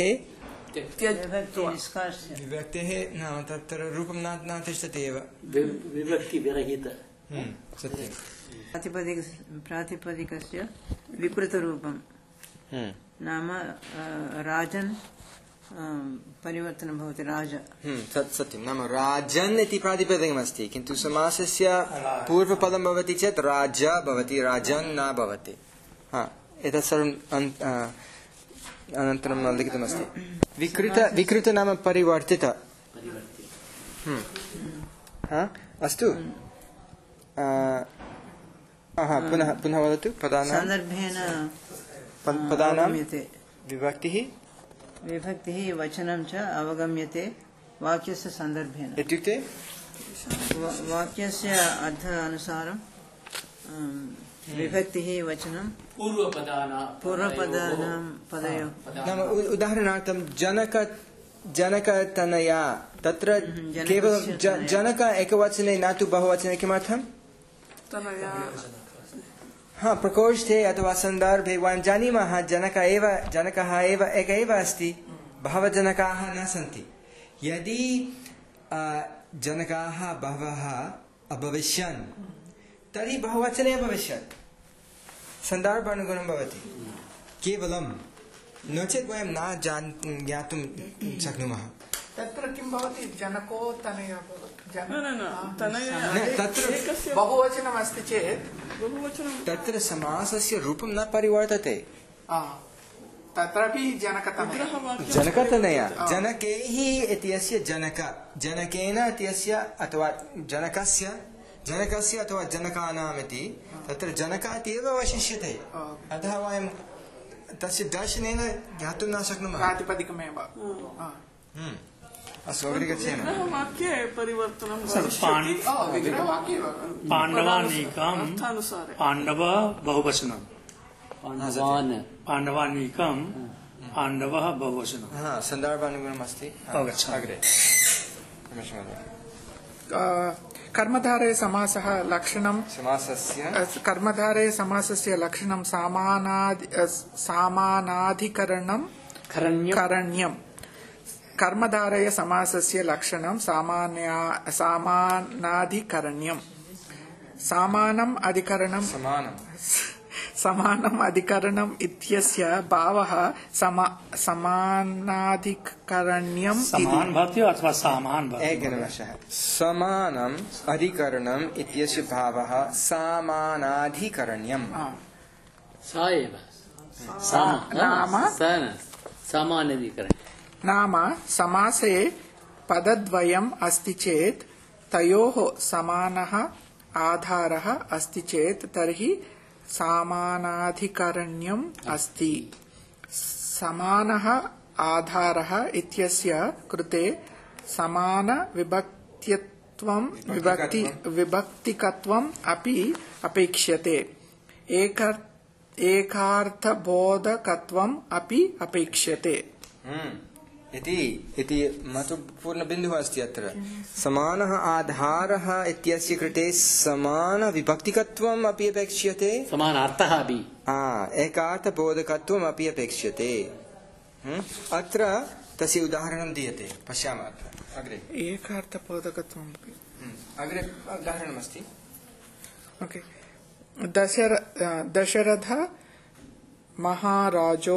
विभक्तेः नाम तत्र रूपं न तिष्ठति एव विभक्तिविरहित सत्यं प्रातिपदिक प्रातिपदिकस्य विकृतरूपं नाम राजन् परिवर्तनं भवति राजा सत्यं नाम राजन् इति प्रातिपदिकमस्ति किन्तु समासस्य पूर्वपदं भवति चेत् राजा भवति राजन् न भवति हा एतत् सर्वं अनन्तरं लिखितमस्ति विकृत विकृत नाम परिवर्तित अस्तु पुनः पुनः वदतु पदानां सन्दर्भेन पदानां विभक्तिः विभक्तिः वचनं च अवगम्यते वाक्यस्य सन्दर्भेन इत्युक्ते वाक्यस्य अर्थ अनुसारं विभक्तिः वचनं पूर्वपदानां पूर्वपदानां पदयोः नाम उदाहरणार्थं जनक जनकतनया तत्र केवलं जनक एकवचने न तु बहुवचने किमर्थं हा प्रकोष्ठे अथवा सन्दर्भे वयं जानीमः जनक एव जनकः एव एक एव अस्ति बहवः जनकाः न सन्ति यदि जनकाः बहवः अभविष्यन् तर्हि बहुवचने अभविष्यत् सन्दर्भानुगुणं भवति केवलं नो चेत् वयं न जान् ज्ञातुं शक्नुमः तत्र किं भवति जनको तनया तत्र बहुवचनमस्ति चेत् तत्र समासस्य रूपं न परिवर्तते तत्रापि जनकतनया जनकतनया जनकैः इत्यस्य जनक जनकेन इत्यस्य अथवा जनकस्य जनकस्य अथवा जनकानाम् इति तत्र जनकात् एव अवशिष्यते अतः वयं तस्य दर्शनेन ज्ञातुं न शक्नुमः प्रातिपदिकमेव अस्तु अग्रे गच्छेम वाक्ये परिवर्तनं पाण्डवानीकं पाण्डव बहुवचनं पाण्डवान् पाण्डवानीकं पाण्डवः बहुवचनं हा सन्दर्भानुगुणम् अस्ति अग्रे कर्मधारय समासः लक्षणं समासस्य कर्मधारय समासस्य लक्षणं सामानादि सामानाधिकरणं करणीयम् कर्मधारय समासस्य लक्षणं सामान्या सामानाधिकरण्यम् समानम् अधिकरणं समानम् समानम् अधिकरणम् इत्यस्य भावः समा समानाधिकरण्यम् समान भवति अथवा समान भवति एकनिमेषः समानम् अधिकरणम् इत्यस्य भावः समानाधिकरण्यम् सा एव नाम सामान्याधिकरण्यम् नाम समासे पदद्वयम् अस्ति चेत् तयोः समानः आधारः अस्ति चेत् तर्हि समानाधिकरण्यम् अस्ति समानः आधारः इत्यस्य कृते समान विभक्तित्वं विभक्ति विभक्तिकत्वम् अपि अपेक्ष्यते एक एकार्थबोधकत्वम् अपि अपेक्ष्यते इति इति महत्वपूर्णबिन्दुः अस्ति अत्र समानः आधारः इत्यस्य कृते समानविभक्तिकत्वम् अपि अपेक्ष्यते समानार्थः अपि एकार्थबोधकत्वम् अपि अपेक्ष्यते अत्र तस्य उदाहरणं दीयते पश्यामः अत्र अग्रे एकार्थबोधकत्वम् अग्रे उदाहरणमस्ति ओके दशर दशरथ महाराजो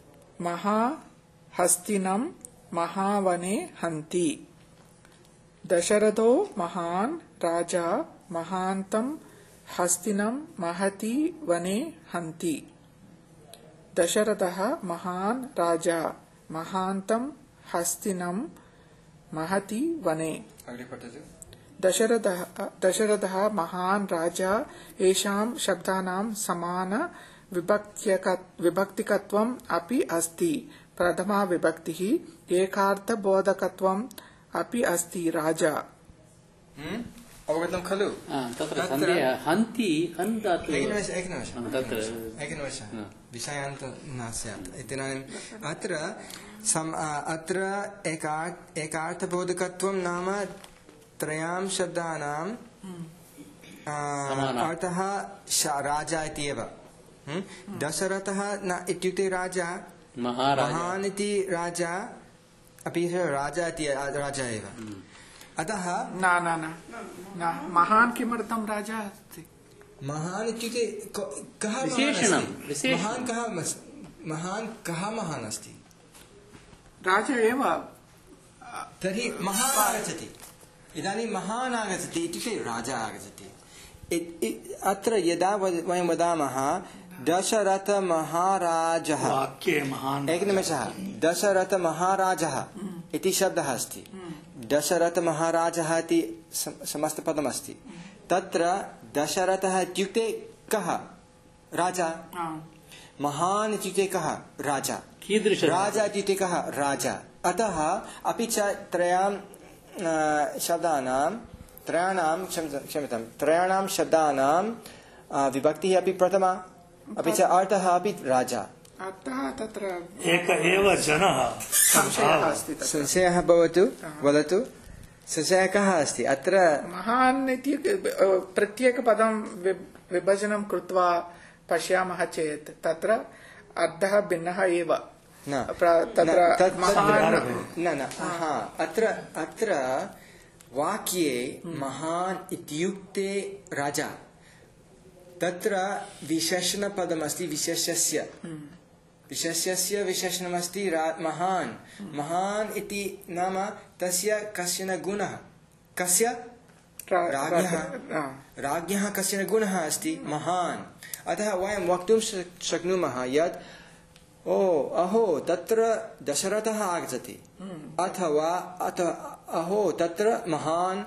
महाहस्तिनं महावने हन्ति दशरथो महान् राजा महान्तं हस्तिनं महति वने हन्ति दशरथः महान् राजा महान्तं हस्तिनं महति वने दशरथः दशरथः महान् राजा एषां शब्दानां समान विभक्तिकत्वम् अपि अस्ति प्रथमा विभक्तिः एकार्थबोधकत्वम् अपि अस्ति राजा अवगतं खलु तत्र सन्देहः हन्ति हन्तात् एकनिमेषः विषयान्त न स्यात् इदानीम् अत्र अत्र एकार्थबोधकत्वं नाम त्रयां शब्दानां अर्थः राजा इति एव दशरथः न इत्युक्ते राजा महान् इति राजा अपि राजा इति राजा एव अतः न न न महान् किमर्थं राजा अस्ति महान् इत्युक्ते कः विशेषणं महान् कः महान् कः महान् अस्ति राजा एव तर्हि महान् आगच्छति इदानीं महान् आगच्छति इत्युक्ते राजा आगच्छति अत्र यदा वयं वदामः दशरथ महाराजः एकनिमेषः दशरथ महाराजः इति शब्दः अस्ति दशरथ महाराजः इति समस्तपदमस्ति तत्र दशरथः इत्युक्ते कः राजा महान् इत्युक्ते कः राजा राजा इत्युक्ते कः राजा अतः अपि च त्रयां शब्दानां त्रयाणां क्षम्यतां त्रयाणां शब्दानां विभक्तिः अपि प्रथमा अपि च अर्थः अपि राजा अतः तत्र एक एव जनः संशयः भवतु वदतु संशयः कः अस्ति अत्र महान् इति प्रत्येकपदं विभजनं कृत्वा पश्यामः चेत् तत्र अर्थः भिन्नः एव न न अत्र अत्र वाक्ये महान् इत्युक्ते राजा तत्र विशेषणपदमस्ति विशेषस्य विशेषस्य विशेषणमस्ति महान् महान् इति नाम तस्य कश्चन गुणः कस्य राज्ञः राज्ञः कश्चन गुणः अस्ति महान् अतः वयं वक्तुं शक्नुमः यत् ओ अहो तत्र दशरथः आगच्छति अथवा अथ अहो तत्र महान्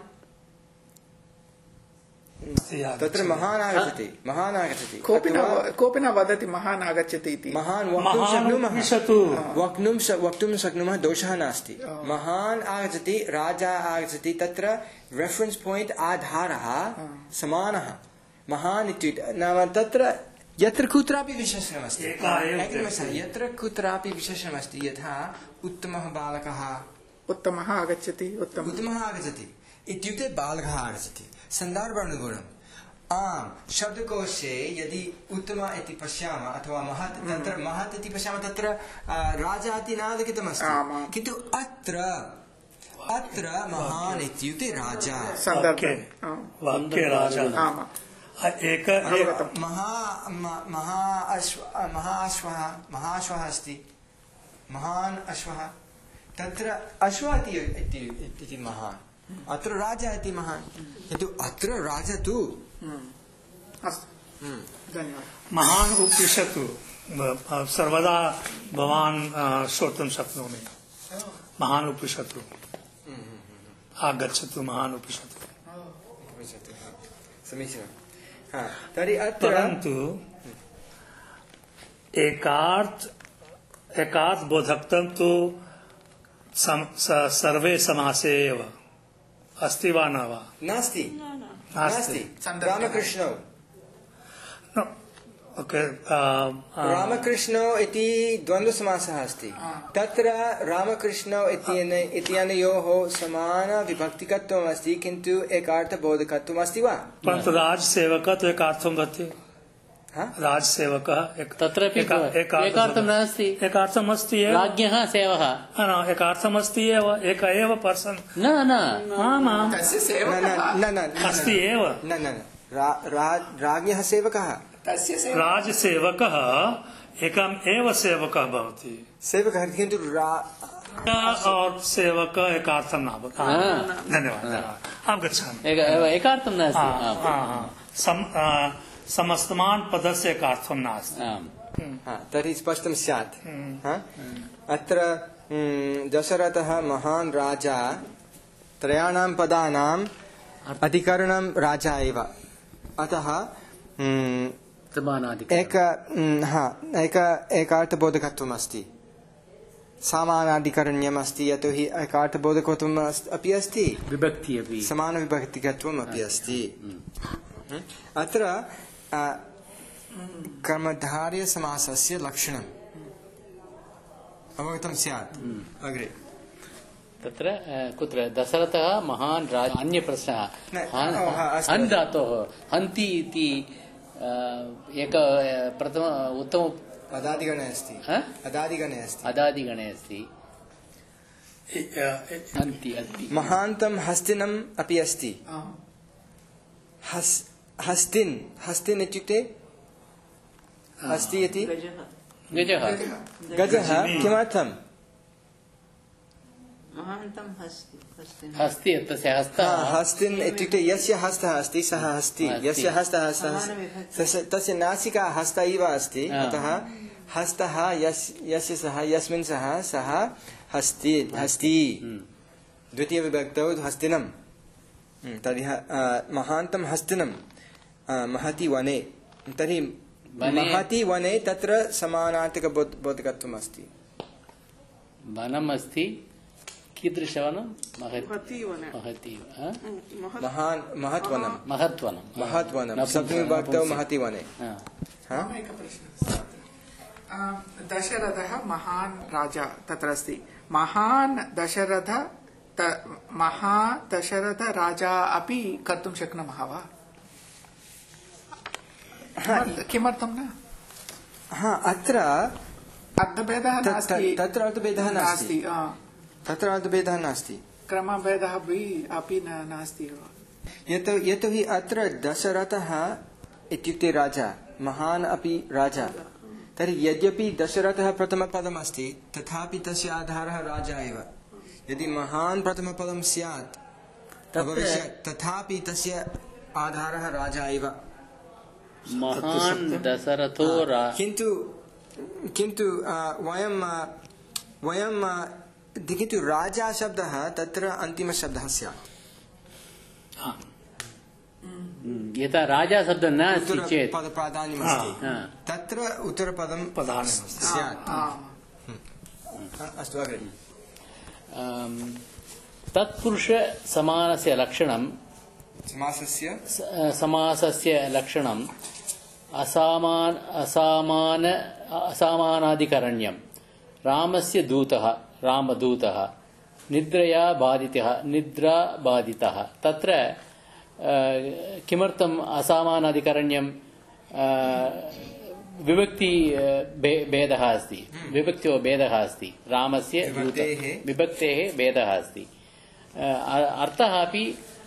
तत्र महान् आगच्छति महान् आगच्छति कोऽपि न वदति महान् आगच्छति इति महान् वक्तुं शक्नुमः वक्तुं वक्तुं शक्नुमः दोषः नास्ति महान् आगच्छति राजा आगच्छति तत्र रेफरेन्स् पॉइंट आधारः समानः महान् इत्युक्ते नाम तत्र यत्र कुत्रापि विशेषणमस्ति यत्र कुत्रापि विशेषणमस्ति यथा उत्तमः बालकः उत्तमः आगच्छति उत्तमः आगच्छति इत्युक्ते बालकः आगच्छति सन्दर्भानुगुणम् आम् शब्दकोशे यदि उत्तम इति पश्यामः अथवा महत् तत्र महत् इति पश्यामः तत्र राजा इति न लिखितमस्ति किन्तु अत्र अत्र महान् इत्युक्ते राजा वाक्ये राजा एक महा महाश्वः महाश्वः अस्ति महान् अश्वः तत्र अश्वः इति महान् अत्र राजा इति महान् किन्तु अत्र राजा तु महान् उपविशतु सर्वदा भवान् श्रोतुं शक्नोमि महान् उपविशतु आगच्छतु महान् उपविशतु समीचीनम् तर्हि अत्र परन्तु एकार्थ एकार्थ बोधकत्वं तु सर्वे समासे एव अस्ति वा न वा नास्ति नास्ति रामकृष्णौ रामकृष्णौ इति द्वन्द्वसमासः अस्ति तत्र रामकृष्णौ इत्यनयोः समानविभक्तिकत्वम् अस्ति किन्तु एकार्थबोधकत्वम् अस्ति वा परन्तु राजसेवकः तु एकार्थं भवति राजसेवकः तत्रापि एकार्थं नास्ति एकार्थम् अस्ति एव राज्ञः सेवकः एकार्थम् अस्ति एव एक एव पर्सन् न न आमाम् अस्ति एव न न राज्ञः सेवकः राजसेवकः एकम् एव सेवकः भवति सेवकः किन्तु और सेवकः एकार्थं न भवति धन्यवादः आं गच्छामि एकार्थं नास्ति समस्तमान् पदस्य एकार्थं नास्ति तर्हि स्पष्टं स्यात् अत्र दशरथः महान् राजा त्रयाणां पदानाम् अधिकरणं राजा एव अतः एक एक एकार्थबोधकत्वम् अस्ति सामानाधिकरण्यम् अस्ति यतोहि एकार्थबोधकत्वम् अपि अस्ति विभक्ति अपि समानविभक्तिकत्वम् अपि अस्ति अत्र कर्मधारयसमासस्य लक्षणम् अवगतं स्यात् अग्रे तत्र कुत्र दशरथः महान् राजा अन्य प्रश्नः हन् धातोः हन्ति इति एक प्रथम उत्तम अदादिगणे अस्ति अदादिगणे अस्ति अदादिगणे अस्ति हन्ति अस्ति महान्तं हस्तिनम् अपि अस्ति हस्तिन् हस्तिन् इत्युक्ते अस्ति इति गजः गजः किमर्थम् हस्ति तस्य हस्तः हस्तिन् इत्युक्ते यस्य हस्तः अस्ति सः हस्ति यस्य हस्तः अस्ति तस्य नासिका हस्त इव अस्ति अतः हस्तः यस्य सः यस्मिन् सः सः हस्ति हस्ति द्वितीयविभक्तौ हस्तिनं तर्हि महान्तं हस्तिनं महति वने तर्हि महति वने तत्र समानार्थकबोधकत्वम् अस्ति वनम् अस्ति कीदृशवनं महति महान् महत्वनं महत्वनं महत्वनं सप्तमीविभक्तौ महति वने दशरथः महान् राजा तत्र अस्ति महान् दशरथ महा दशरथ राजा अपि कर्तुं शक्नुमः वा किमर्थं न अत्र अर्थभेदः नास्ति तत्र अर्थभेदः नास्ति तत्र अर्थभेदः नास्ति क्रमभेदः अपि न नास्ति यतोहि अत्र दशरथः इत्युक्ते राजा महान् अपि राजा तर्हि यद्यपि दशरथः प्रथमपदम् अस्ति तथापि तस्य आधारः राजा एव यदि महान् प्रथमपदं स्यात् तथापि तस्य आधारः राजा एव महान् दशरथो किन्तु किन्तु वयं वयं किन्तु राजा शब्दः तत्र अन्तिमशब्दः स्यात् यथा राजा शब्दः न अस्ति चेत् पदप्राधान्यमस्ति तत्र उत्तरपदं स्यात् अस्तु अग्रे तत्पुरुषसमानस्य लक्षणं समासस्य समासस्य लक्षणम् असामान असामान असामानाधिकरण्यं रामस्य दूतः रामदूतः निद्रया बाधितः निद्रा बाधितः तत्र किमर्थम् असामानाधिकरण्यं विभक्ति भेदः अस्ति विभक्त्यो भेदः अस्ति रामस्य विभक्तेः भेदः अस्ति अर्थः अपि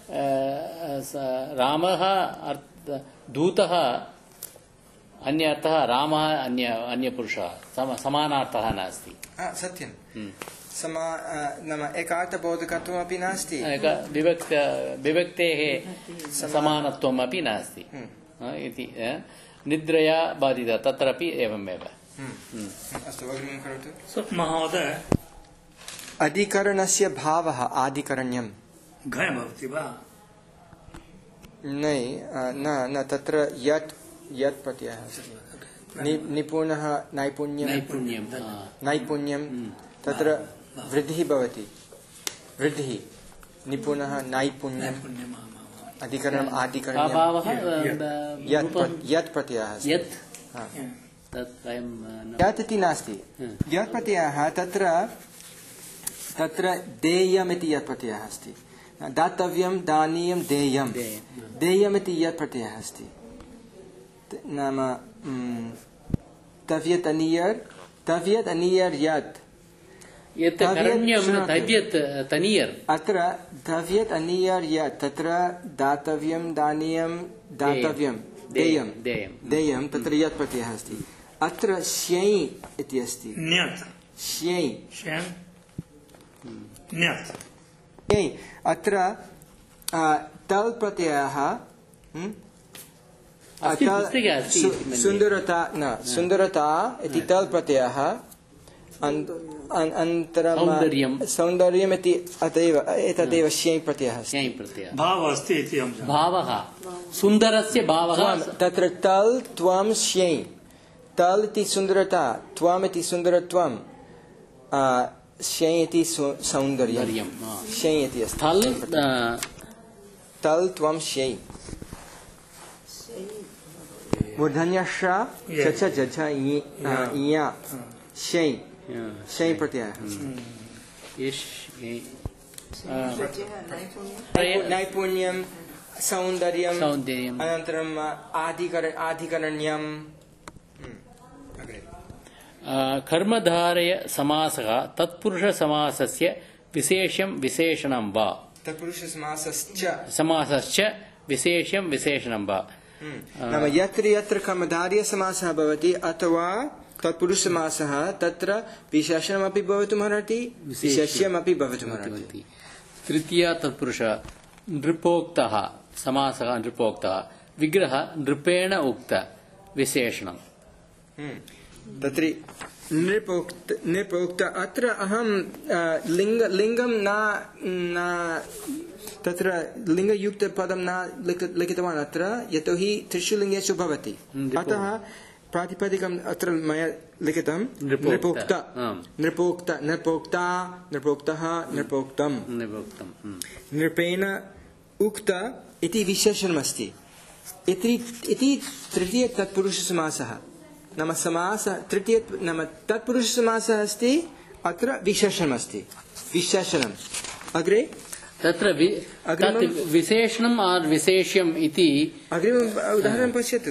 रामः दूतः अन्य अर्थः रामः अन्य अन्यपुरुषः समानार्थः नास्ति सत्यं समा नाम एकार्थबोधकत्वमपि नास्ति विभक्त विभक्तेः समानत्वम् अपि नास्ति इति निद्रया बाधितः तत्रापि एवमेव अस्तु अग्रिमं करोतु महोदय अधिकरणस्य भावः आधिकरण्यं घय भवति वा न न न तत्र यत् यत् प्रत्ययः अस्ति निपुणः नैपुण्यं नैपुण्यं नैपुण्यं तत्र वृद्धिः भवति वृद्धिः निपुणः नैपुण्यम् अधिकरणम् आधिकरण्यं यत् प्रत्ययः यत् यत् इति नास्ति यत् प्रत्ययः तत्र तत्र देयम् इति यत् प्रत्ययः अस्ति दातव्यं दानीयं देयं देयम् इति यत् प्रत्ययः अस्ति नाम तव्यत् अनीयर् तव्यत् अनीयर् यत् अत्र धव्यत् अनीयर् यत् तत्र दातव्यं दानीयं दातव्यं देयं देयं तत्र यत् प्रत्ययः अस्ति अत्र श्यै इति अस्ति श्यै अत्र तल् प्रत्ययः सुन्दरता न सुन्दरता इति तल् प्रत्ययः अनन्तरं सौन्दर्यम् इति अतएव एतदेव श्यै प्रत्ययः भावः अस्ति इति भावः सुन्दरस्य भावः तत्र तल् त्वं श्यै तल् इति सुन्दरता त्वम् इति सुन्दरत्वं श्यै इति सौन्दर्यं श्यै इति अस्ति तल् त्वं श्यै मूर्धन्यश्च च च इया श्यै श्यै प्रत्ययः नैपुण्यं सौन्दर्यं अनन्तरम् आधिकरण्यं कर्मधारय समासः तत्पुरुषसमासस्य विशेषं विशेषणं वा तत्पुरुषसमासश्च समासश्च विशेषं विशेषणं वा नाम यत्र यत्र कर्मधारयसमासः भवति अथवा तत्पुरुषसमासः तत्र विशेषणमपि भवितुमर्हति विशेष्यमपि भवितुमर्हति तृतीय तत्पुरुष नृपोक्तः समासः नृपोक्तः विग्रह नृपेण उक्त विशेषणं तत्र नृपोक्त नृपोक्त अत्र अहं लिङ्ग लिङ्गं न न तत्र लिङ्गयुक्तपदं न लिखितवान् अत्र यतोहि त्रिषु लिङ्गेषु भवति अतः प्रातिपदिकम् अत्र मया लिखितं नृपोक्त नृपोक्त नृपोक्ता नृपोक्तः नृपोक्तं नृपेण उक्त इति विशेषणमस्ति इति तृतीय तत्पुरुषसमासः नाम समास तृतीय नाम तत्पुरुषसमासः अस्ति अत्र विशेषणमस्ति विशेषणम् अग्रे तत्र विशेषणम् आर् विशेष्यम् इति अग्रिमम् उदाहरणं पश्यतु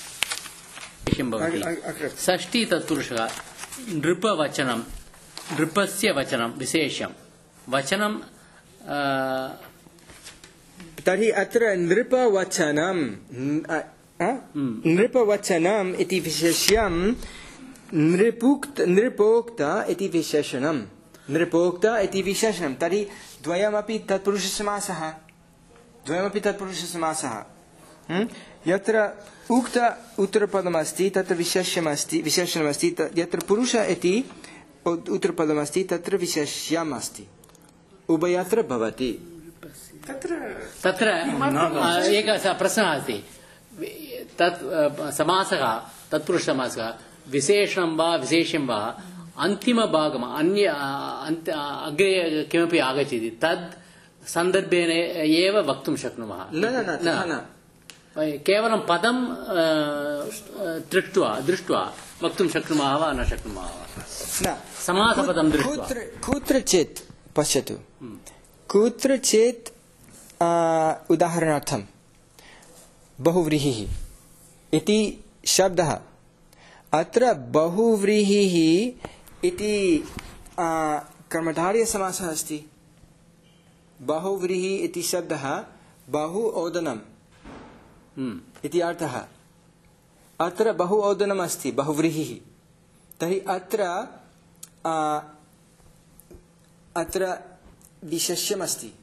षष्ठी तत्पुरुषः नृपवचनं नृपस्य वचनं विशेष्यं वचनं तर्हि अत्र नृपवचनं नृपवचनम् इति विशेष्यं नृपोक्त नृपोक्त इति विशेषणं नृपोक्त इति विशेषणं तर्हि द्वयमपि तत्पुरुषसमासः द्वयमपि तत्पुरुषसमासः यत्र उक्त उत्तरपदमस्ति तत्र विशेष्यमस्ति विशेषणमस्ति यत्र पुरुष इति उत्तरपदमस्ति तत्र विशेष्यम् अस्ति उभयत्र भवति तत्र तत्र एकः प्रश्नः अस्ति तत् समासः तत्पुरुषसमासः विशेषणं वा विशेष्यं वा अन्तिमभागम् अन्य अग्रे किमपि आगच्छति तद् सन्दर्भेन एव वक्तुं शक्नुमः न न केवलं पदं दृष्ट्वा दृष्ट्वा वक्तुं शक्नुमः वा न शक्नुमः वा न समासपदं दृष्ट्वा कुत्रचित् पश्यतु कुत्रचित् उदाहरणार्थं बहुव्रीहिः इति शब्दः अत्र बहुव्रीहिः इति कर्मधारयसमासः अस्ति बहुव्रीहिः इति शब्दः बहु ओदनम् इति अर्थः अत्र बहु ओदनम् अस्ति बहुव्रीहिः तर्हि अत्र अत्र विशेष्यमस्ति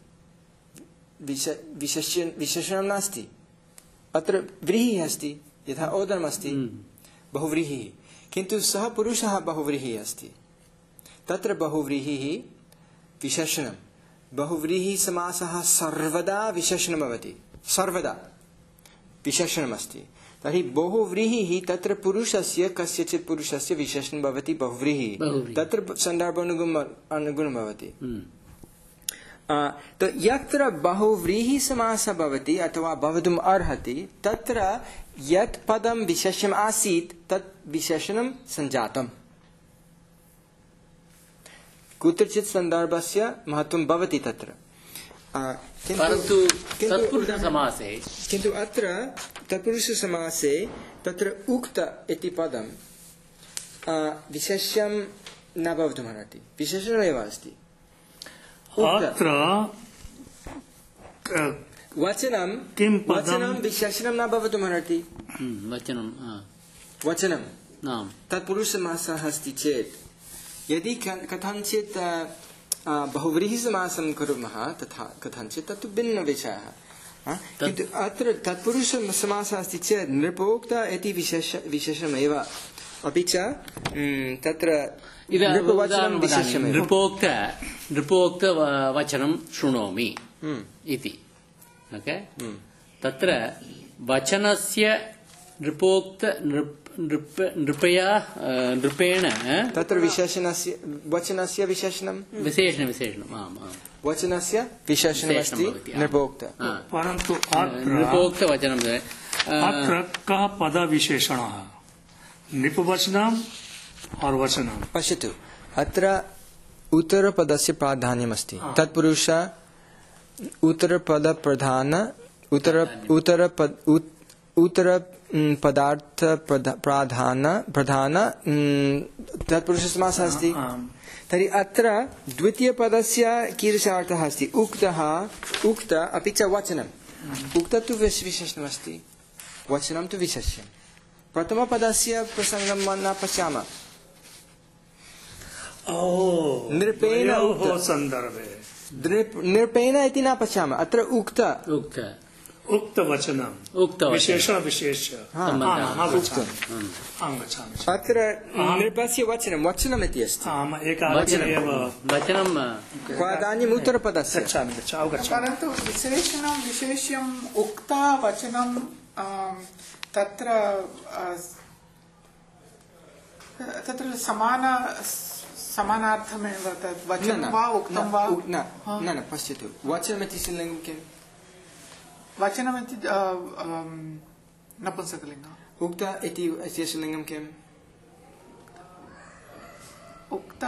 विशेष्य विशेषणं नास्ति अत्र व्रीहिः अस्ति यथा ओदनमस्ति बहुव्रीहिः किन्तु सः पुरुषः बहुव्रीहिः अस्ति तत्र बहुव्रीहिः विशेषणं बहुव्रीहिः समासः सर्वदा विशेषणं भवति सर्वदा विशेषणमस्ति तर्हि बहुव्रीहिः तत्र पुरुषस्य कस्यचित् पुरुषस्य विशेषणं भवति बहुव्रीहिः तत्र सन्दर्भानुगुणम् अनुगुणं भवति तो यत्र बहुव्रीहि समासः भवति अथवा भवितुम् अर्हति तत्र यत् पदं विशेष्यम् आसीत् तत् विशेषणं सञ्जातम् कुत्रचित् सन्दर्भस्य महत्त्वं भवति तत्र परन्तु तत्पुरुषसमासे किन्तु अत्र तत्पुरुषसमासे तत्र उक्त इति पदं विशेष्यं न भवितुमर्हति विशेषणमेव अस्ति अत्र वचनं वचनं विशेषणं न भवितुमर्हति वचनं वचनं तत्पुरुषसमासः अस्ति चेत् यदि कथञ्चित् बहुव्रीहिसमासं कुर्मः तथा कथञ्चित् तत्तु भिन्नविषयः किन्तु अत्र तत्पुरुषसमासः अस्ति चेत् नृपोक्त इति विशेष विशेषमेव अपि च तत्र नृपोक्त नृपोक्त वचनं शृणोमि इति ओके तत्र वचनस्य नृपोक्त नृपया नृपेण तत्र विशेषणस्य वचनस्य विशेषणं विशेषण विशेषणम् आम् आम् वचनस्य विशेषणमस्ति नृपोक्त परन्तु नृपोक्त वचनं अत्र कः पदविशेषणः नृपवचनम् और वचनम् पश्यतु अत्र उत्तरपदस्य प्राधान्यमस्ति तत्पुरुष उत्तरपदप्रधान उत्तर उत्तरपद उत्तर पदार्थ प्राधान प्रधान तत्पुरुषसमासः अस्ति तर्हि अत्र द्वितीयपदस्य कीदृशः अस्ति उक्तः उक्त अपि च वचनम् उक्त तु विशेषणमस्ति वचनं तु विशेष्यं प्रथमपदस्य प्रसङ्गं न पश्यामः नृपेण सन्दर्भे नृपेण इति न पश्यामः अत्र उक्त उक्त उक्तवचनम् विशेषण विशेष्य अत्र नृपस्य वचनं वचनमिति अस्ति वचनं प्राधान्यम् उत्तरपदस्य परन्तु विशेषणं विशेष्यम् उक्ता वचनं तत्र तत्र समान समानार्थमेव तत् वचनं वा उक्तं वा न न पश्यतु वचनमिति स्त्रीलिङ्गं किम् वचनमिति नपुंसकलिङ्गम् उक्त इति स्त्रीलिङ्गं किम् उक्त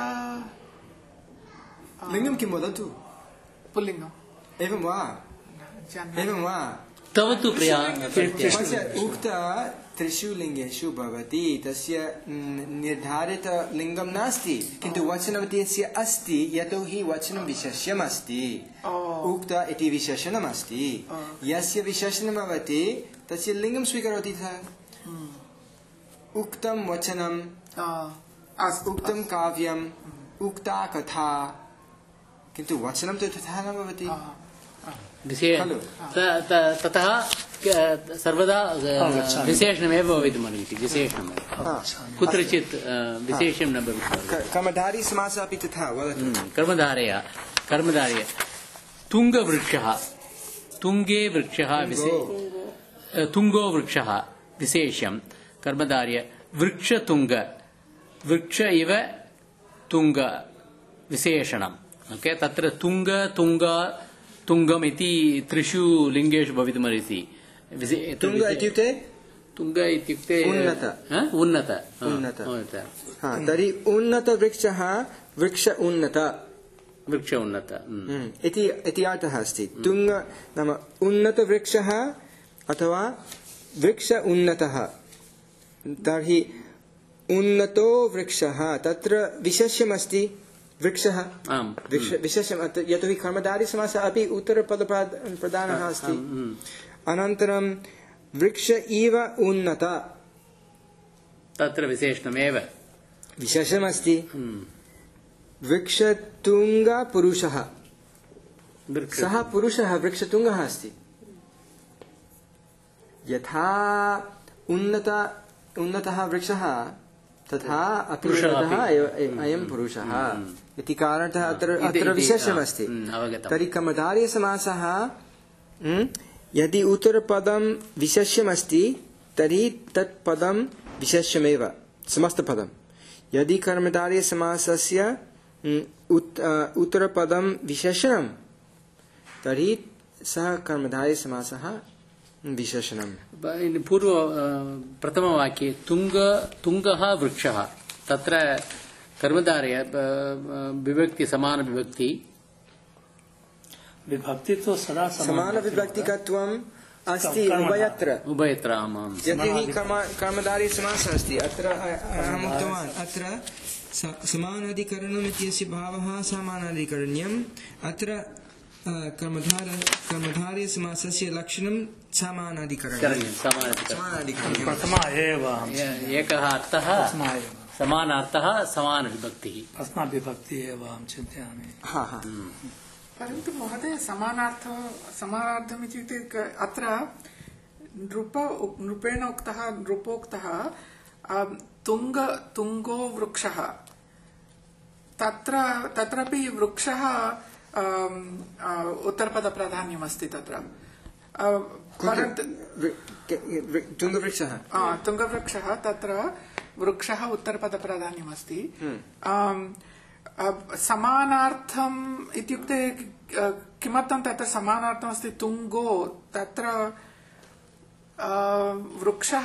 लिङ्गं किं वदतु पुल्लिङ्गम् एवं वा एवं वा तव तु प्रिया उक्त त्रिषु लिङ्गेषु भवति तस्य निर्धारित लिङ्गं नास्ति किन्तु वचनवतीस्य अस्ति यतोहि वचनं विशेष्यम् अस्ति उक्त इति विशेषणम् अस्ति यस्य विशेषणं भवति तस्य लिङ्गं स्वीकरोति सः उक्तं वचनं उक्तं काव्यम् उक्ता कथा किन्तु वचनं तु तथा न भवति ततः सर्वदा विशेषणमेव भवितुमर्हति विशेषणमेव कुत्रचित् विशेषं न भवितुमर्हति कर्मधारी समासः अपि तथा वदतु कर्मधारय कर्मधारय तुङ्गवृक्षः तुङ्गे वृक्षः तुङ्गो वृक्षः विशेषं कर्मधारय वृक्षतुङ्ग वृक्ष इव तुङ्ग विशेषणम् ओके तत्र तुङ्ग तुङ्ग तुङ्गम् इति त्रिषु लिङ्गेषु भवितुमर्हति तुङ्ग इत्युक्ते तुङ्ग इत्युक्ते उन्नत उन्नत उन्नत तर्हि उन्नतवृक्षः वृक्ष उन्नत वृक्ष उन्नत इति इति अर्थः अस्ति तुङ्ग नाम उन्नतवृक्षः अथवा वृक्ष उन्नतः तर्हि उन्नतो वृक्षः तत्र विशेष्यमस्ति वृक्षः विशेषम् यतोहि कर्मधारी समासः अपि उत्तरपदप्रधानः अस्ति अनन्तरं वृक्ष इव उन्नत तत्र विशेषणमेव विशेषमस्ति वृक्षतुङ्गपुरुषः सः पुरुषः वृक्षतुङ्गः अस्ति यथा उन्नत उन्नतः वृक्षः तथा अपुरुषः अयं पुरुषः इति कारणतः अत्र अत्र विशेषमस्ति तर्हि कर्मधारय समासः यदि उत्तरपदं विशेष्यमस्ति तर्हि तत् पदं विशेष्यमेव समस्तपदं यदि कर्मधारय समासस्य उत्तरपदं विशेषणं तर्हि सः कर्मधारय समासः विशेषणं पूर्व प्रथमवाक्ये तुङ्ग तुङ्गः वृक्षः तत्र कर्मधारय विभक्ति समान विभक्ति विभक्ति तो सदा समान विभक्तिकत्वम् अस्ति उभयत्र उभयत्र आमां यदि कर्मधारय समासः अस्ति अत्र अहम् उक्तवान् अत्र समानाधिकरणम् इत्यस्य भावः समानाधिकरण्यम् अत्र कर्मधार कर्मधारय समासस्य लक्षणं समानाधिकरणं समानाधिकरणं प्रथमा एव एकः अर्थः समानार्थः समानविभक्तिः अस्माभिः विभक्तिः एव अहं चिन्तयामि परन्तु महोदय समानार्थ समानार्थम् इत्युक्ते अत्र नृप नृपेण उक्तः नृपोक्तः तुङ्ग तुङ्गो वृक्षः तत्र तत्रापि वृक्षः उत्तरपदप्राधान्यमस्ति तत्र तुङ्गवृक्षः तुङ्गवृक्षः तत्र वृक्षः उत्तरपदप्राधान्यमस्ति समानार्थम् इत्युक्ते किमर्थं तत्र समानार्थमस्ति तुङ्गो तत्र वृक्षः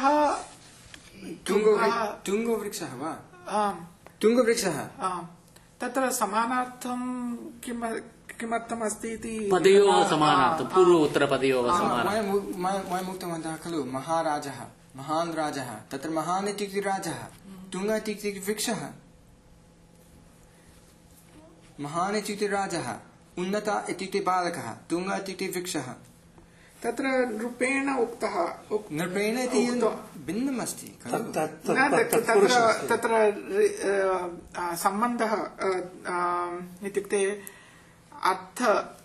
तुङ्गवृक्षः वा तुङ्गवृक्षः तत्र समानार्थं किम किमर्थम् अस्ति इति पदयोः समानार्थं पूर्व उत्तरपदयोः समानार्थं वयम् उक्तवन्तः खलु महाराजः महान् राजः तत्र महान् इत्युक्ते राजः तुङ्ग इत्युक्ते वृक्षः महान् इत्युक्ते राजः उन्नत इत्युक्ते बालकः तुङ्ग इत्युक्ते वृक्षः तत्र नृपेण उक्तः नृपेण इति भिन्नम् अस्ति तत्र सम्बन्धः इत्युक्ते अर्थ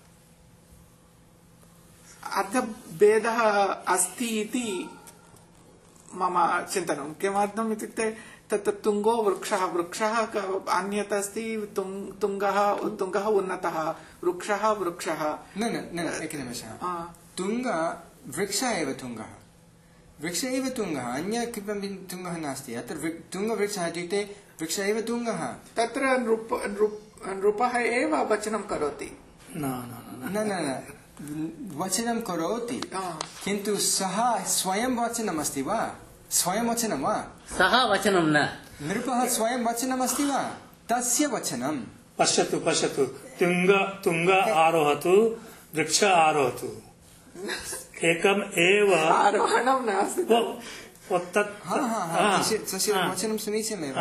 अर्थभेदः अस्ति इति मम चिन्तनं किमर्थम् इत्युक्ते तत्र तुङ्गो वृक्षः वृक्षः अन्यत् अस्ति तुङ्गः तुङ्गः उन्नतः वृक्षः वृक्षः न न एकनिमेषः तुङ्ग वृक्ष एव तुङ्गः वृक्ष एव तुङ्गः अन्य किमपि तुङ्गः नास्ति अत्र तुङ्गवृक्षः इत्युक्ते वृक्ष एव तुङ्गः तत्र नृप नृपः एव वचनं करोति न न न वचनं करोति किन्तु सः स्वयं वचनम् अस्ति वा स्वयं वचनं वा सः वचनं न नृपः स्वयं वचनम् अस्ति वा तस्य वचनं पश्यतु पश्यतु तुङ्ग तुङ्ग आरोहतु वृक्ष आरोहतु एकम् एव आरोहणं नास्ति तस्य वचनं समीचीनमेव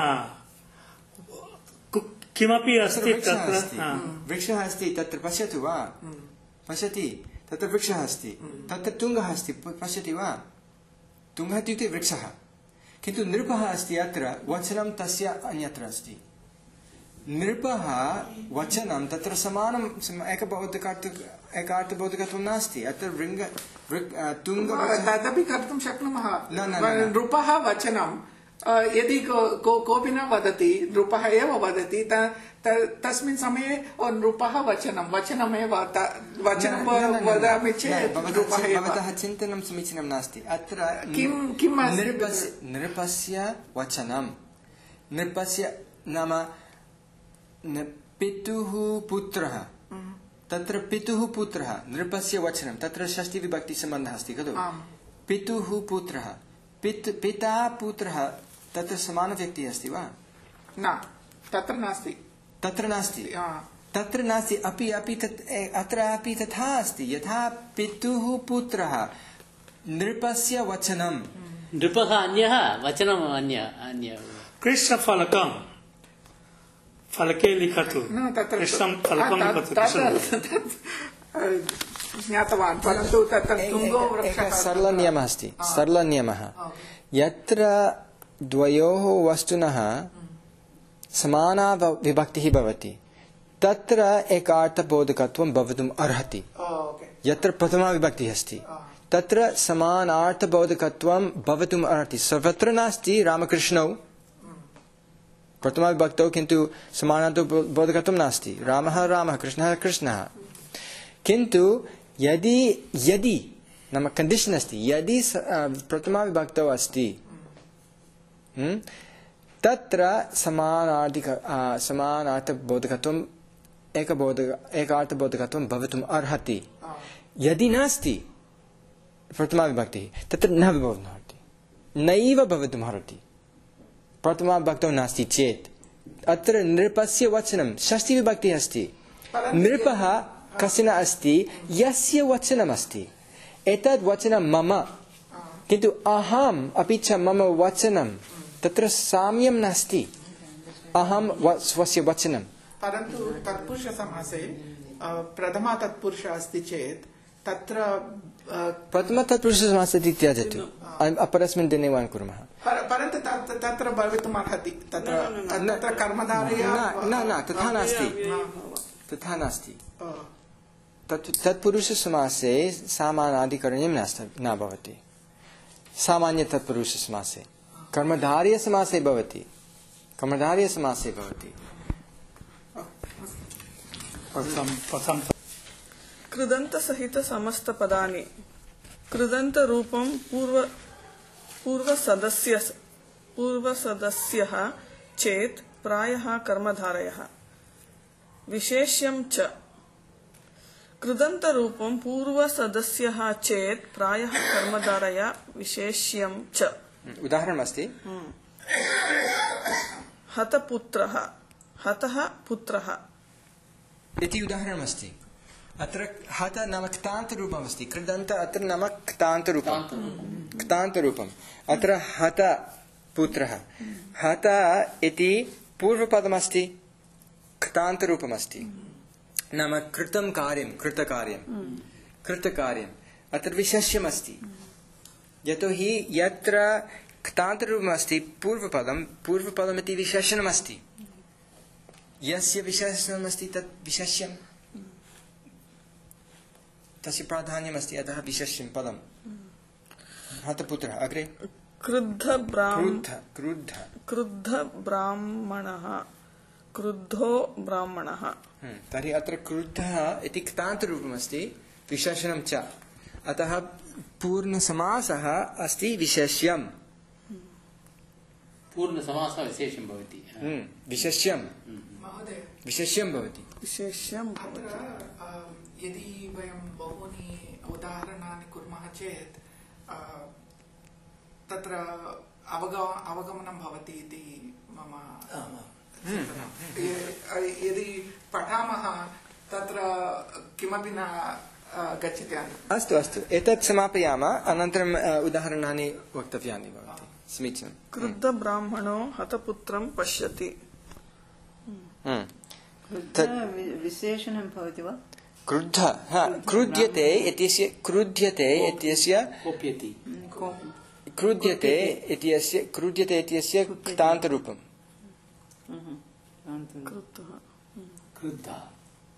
किमपि अस्ति तत्र वृक्षः अस्ति तत्र पश्यतु वा पश्यति तत्र वृक्षः अस्ति तत्र तुङ्गः अस्ति पश्यति वा तुङ्गः इत्युक्ते वृक्षः किन्तु नृपः अस्ति अत्र वचनं तस्य अन्यत्र अस्ति नृपः वचनं तत्र समानं एकार्थबोधकत्वं नास्ति अत्र वृङ्ग तुङ्ग तदपि कर्तुं शक्नुमः नृपः वचनं यदि कोऽपि न वदति नृपः एव वदति तस्मिन् समये नृपः वचनं वचनमेव वचनं वदामि चेत् भवतः चिन्तनं समीचीनं नास्ति अत्र किं किं नृपस्य वचनं नृपस्य नाम पितुः पुत्रः तत्र पितुः पुत्रः नृपस्य वचनं तत्र षष्ठी विभक्ति सम्बन्धः अस्ति खलु पितुः पुत्रः पिता पुत्रः तत्र समानव्यक्तिः अस्ति वा न तत्र नास्ति तत्र नास्ति तत्र नास्ति अपि अपि अत्र अपि तथा अस्ति यथा पितुः पुत्रः नृपस्य वचनं नृपः अन्यः वचनम् अन्यः अन्यः कृष्णफलकं फलके लिखतु कृष्णं फलकं लिखतु ज्ञातवान् परन्तु तत्र तुङ्गो वृक्षः सरलनियमः अस्ति सरलनियमः यत्र द्वयोः वस्तुनः समाना विभक्तिः भवति तत्र एकार्थबोधकत्वं भवितुम् अर्हति यत्र प्रथमा विभक्तिः अस्ति तत्र समानार्थबोधकत्वं भवितुम् अर्हति सर्वत्र नास्ति रामकृष्णौ प्रथमा विभक्तौ किन्तु समानार्थबोधकत्वं नास्ति रामः रामः कृष्णः कृष्णः किन्तु यदि यदि नाम कंडीशन अस्ति यदि प्रथमा विभक्तौ अस्ति तत्र समानार्थिक समानार्थबोधकत्वम् एकबोधक एकार्थबोधकत्वं भवितुम् अर्हति यदि नास्ति प्रथमा विभक्तिः तत्र न भवितुमर्हति नैव भवितुमर्हति प्रथमा विभक्तौ नास्ति चेत् अत्र नृपस्य वचनं षष्ठी विभक्तिः अस्ति नृपः कश्चन अस्ति यस्य वचनम् अस्ति एतद् वचनं मम किन्तु अहम् अपि च मम वचनं तत्र साम्यं नास्ति अहं स्वस्य वचनं परन्तु तत्पुरुषसमासे प्रथमा तत्पुरुषः अस्ति चेत् तत्र प्रथमा तत्पुरुषसमासे इति त्यजतु अपरस्मिन् दिने वयं कुर्मः परन्तु तत्र भवितुम् अर्हति तत्र कर्मधारय न न तथा नास्ति तथा नास्ति तत्पुरुषसमासे सामानाधिकरण्यं न भवति सामान्य तत्पुरुषसमासे कर्मधारयसमासे भवति कर्मधारयसमासे भवति कृदंत सहित समस्त पदानि कृदंत रूपं पूर्व पूर्व सदस्य पूर्व सदस्यः चेत् प्रायः कर्मधारयः विशेष्यं च कृदंत रूपं पूर्व सदस्यः चेत् प्रायः कर्मधारय विशेष्यं च उदाहरणम् अस्ति हतपुत्रः हतः पुत्रः इति उदाहरणम् अस्ति अत्र हत नाम क्तान्तरूपम् अस्ति कृदन्त अत्र नाम क्तान्तरूपं क्तान्तरूपम् अत्र हत पुत्रः हत इति पूर्वपदमस्ति क्तान्तरूपमस्ति नाम कृतं कार्यं कृतकार्यं कृतकार्यम् अत्र विशेष्यमस्ति यतोहि यत्र क्तान्तरूपमस्ति पूर्वपदं पूर्वपदमिति विशेषणमस्ति यस्य विशेषणमस्ति तत् विशेष्यं तस्य प्राधान्यमस्ति अतः विशेष्यं पदं हतपुत्रः अग्रे क्रुद्ध ब्राह्मण क्रुद्ध क्रुद्ध ब्राह्मणः क्रुद्धो ब्राह्मणः तर्हि अत्र क्रुद्धः इति क्तान्तरूपमस्ति विशेषणं च अतः पूर्णसमासः अस्ति विशेष्यं पूर्णसमासः विशेषं भवति विशेष्यं विशेष्यं भवति विशेष्यं यदि वयं बहूनि उदाहरणानि कुर्मः चेत् तत्र अवगमनं भवति इति मम यदि पठामः तत्र किमपि न गच्छति। अस्तु अस्तु एतत् समापयामः अनन्तरम् उदाहरणानि वक्तव्यानि भवन्ति। समीचीनं। क्रुद्धब्राह्मणो हतपुत्रं पश्यति। विशेषणं भवति वा? क्रुद्ध क्रुध्यते इत्यस्य क्रुध्यते इत्यस्य कोप्यति क्रुध्यते इत्यस्य क्रुध्यते इत्यस्य क्तान्तरूपं क्रुद्धः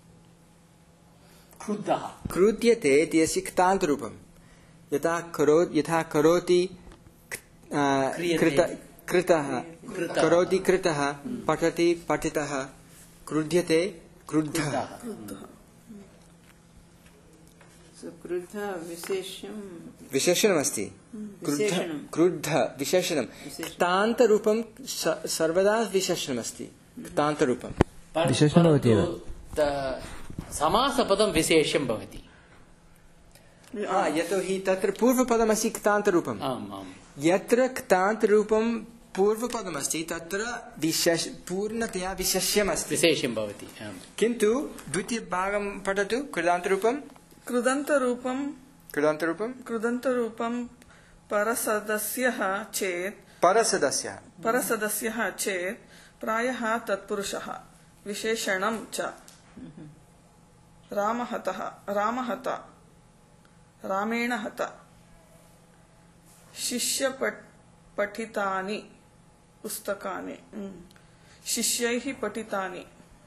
क्रुद्धः क्रुध्यते इत्यस्य क्तान्तरूपं यथा करो यथा करोति कृतः करोति कृतः पठति पठितः क्रुध्यते क्रुद्धः। क्रुद्ध विशेषं विशेषणमस्ति। क्रुद्ध विशेषणं क्तान्तरूपं सर्वदा विशेषणमस्ति। क्तान्तरूपं विशेषणं भवति एव। समासपदं विशेष्यं भवति यतोहि तत्र पूर्वपदमस्ति क्तान्तरूपं। यत्र क्तान्तरूपं पूर्वपदमस्ति तत्र विशेष पूर्णतया विशेष्यमस्ति विशेष्यं भवति। किन्तु द्वितीयभागं पठतु। कृदान्तरूपं कृदन्तरूपं कृदान्तरूपं कृदन्तरूपं परसदस्यः चेत् परसदस्यः परसदस्यः चेत् प्रायः तत्पुरुषः विशेषणं च। रामहतः रामहत रामेण हत शिष्यपठितानि पुस्तकानि शिष्यैः पठितानि।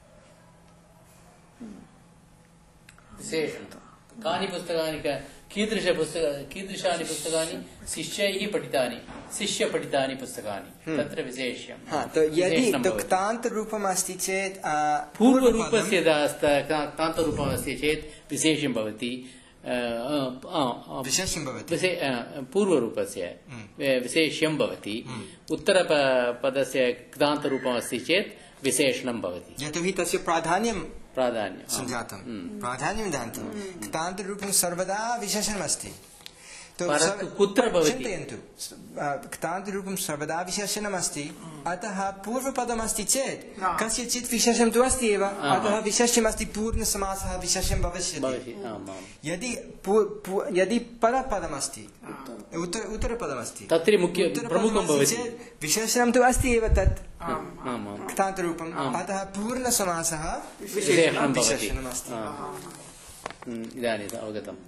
विशेषणं कानि पुस्तकानि कीदृश पुस्तक कीदृशानि पुस्तकानि शिष्यैः पठितानि शिष्यपठितानि पुस्तकानि तत्र विशेष्यं। तो यदि क्तान्तरूपम् अस्ति चेत् पूर्वरूपस्य क्तान्तरूपम् अस्ति चेत् विशेष्यं भवति विशेष्यं भवति पूर्वरूपस्य विशेष्यं भवति। उत्तरपदस्य क्तान्तरूपम् अस्ति चेत् विशेषणं भवति यतोहि तस्य प्राधान्यं प्राधान्यं सञ्जातं प्राधान्यं दन्ति। क्तान्तरूपं सर्वदा विशेषणमस्ति। कुत्र भवति चिन्तयन्तु क्तान्तरूपं सर्वदा विशेषणमस्ति अतः पूर्वपदमस्ति चेत् कस्यचित् विशेषं तु अस्ति एव अतः विशेष्यमस्ति पूर्णसमासः विशेष्यं भविष्यति। यदि यदि परपदमस्ति उत्तरपदमस्ति तत्र मुख्य प्रमुखं भवति विशेषणं तु अस्ति एव तत् क्तान्तरूपम् अतः पूर्णसमासः विशेषणमस्ति। इदानीम् अवगतम्।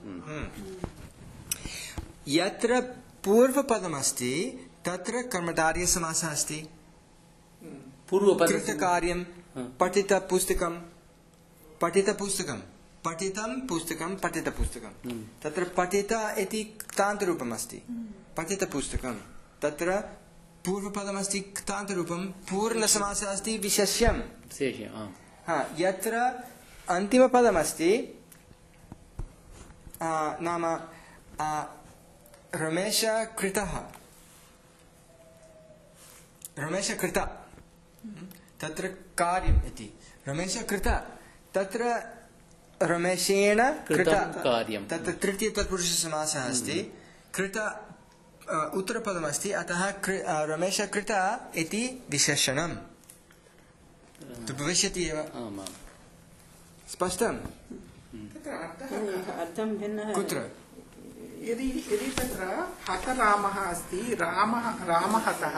यत्र पूर्वपदमस्ति तत्र कर्मधारयसमासः अस्ति। कृतकार्यं पठितपुस्तकं पठितपुस्तकं पठितं पुस्तकं पठितपुस्तकं तत्र पठित इति क्तान्तरूपम् अस्ति। पठितपुस्तकं तत्र पूर्वपदमस्ति क्तान्तरूपं पूर्णसमासः अस्ति विशेष्यं। यत्र अन्तिमपदमस्ति नाम रमेश कृतः रमेश कृत तत्र कार्यम् इति रमेश कृत तत्र रमेशेन कृत कार्यं तत्र तृतीय तत्पुरुषसमासः अस्ति। कृत उत्तरपदमस्ति अतः रमेश कृत इति विशेषणं तु भविष्यति एव। स्पष्टं कुत्र यदि यदि तत्र हतरामः अस्ति रामः रामहतः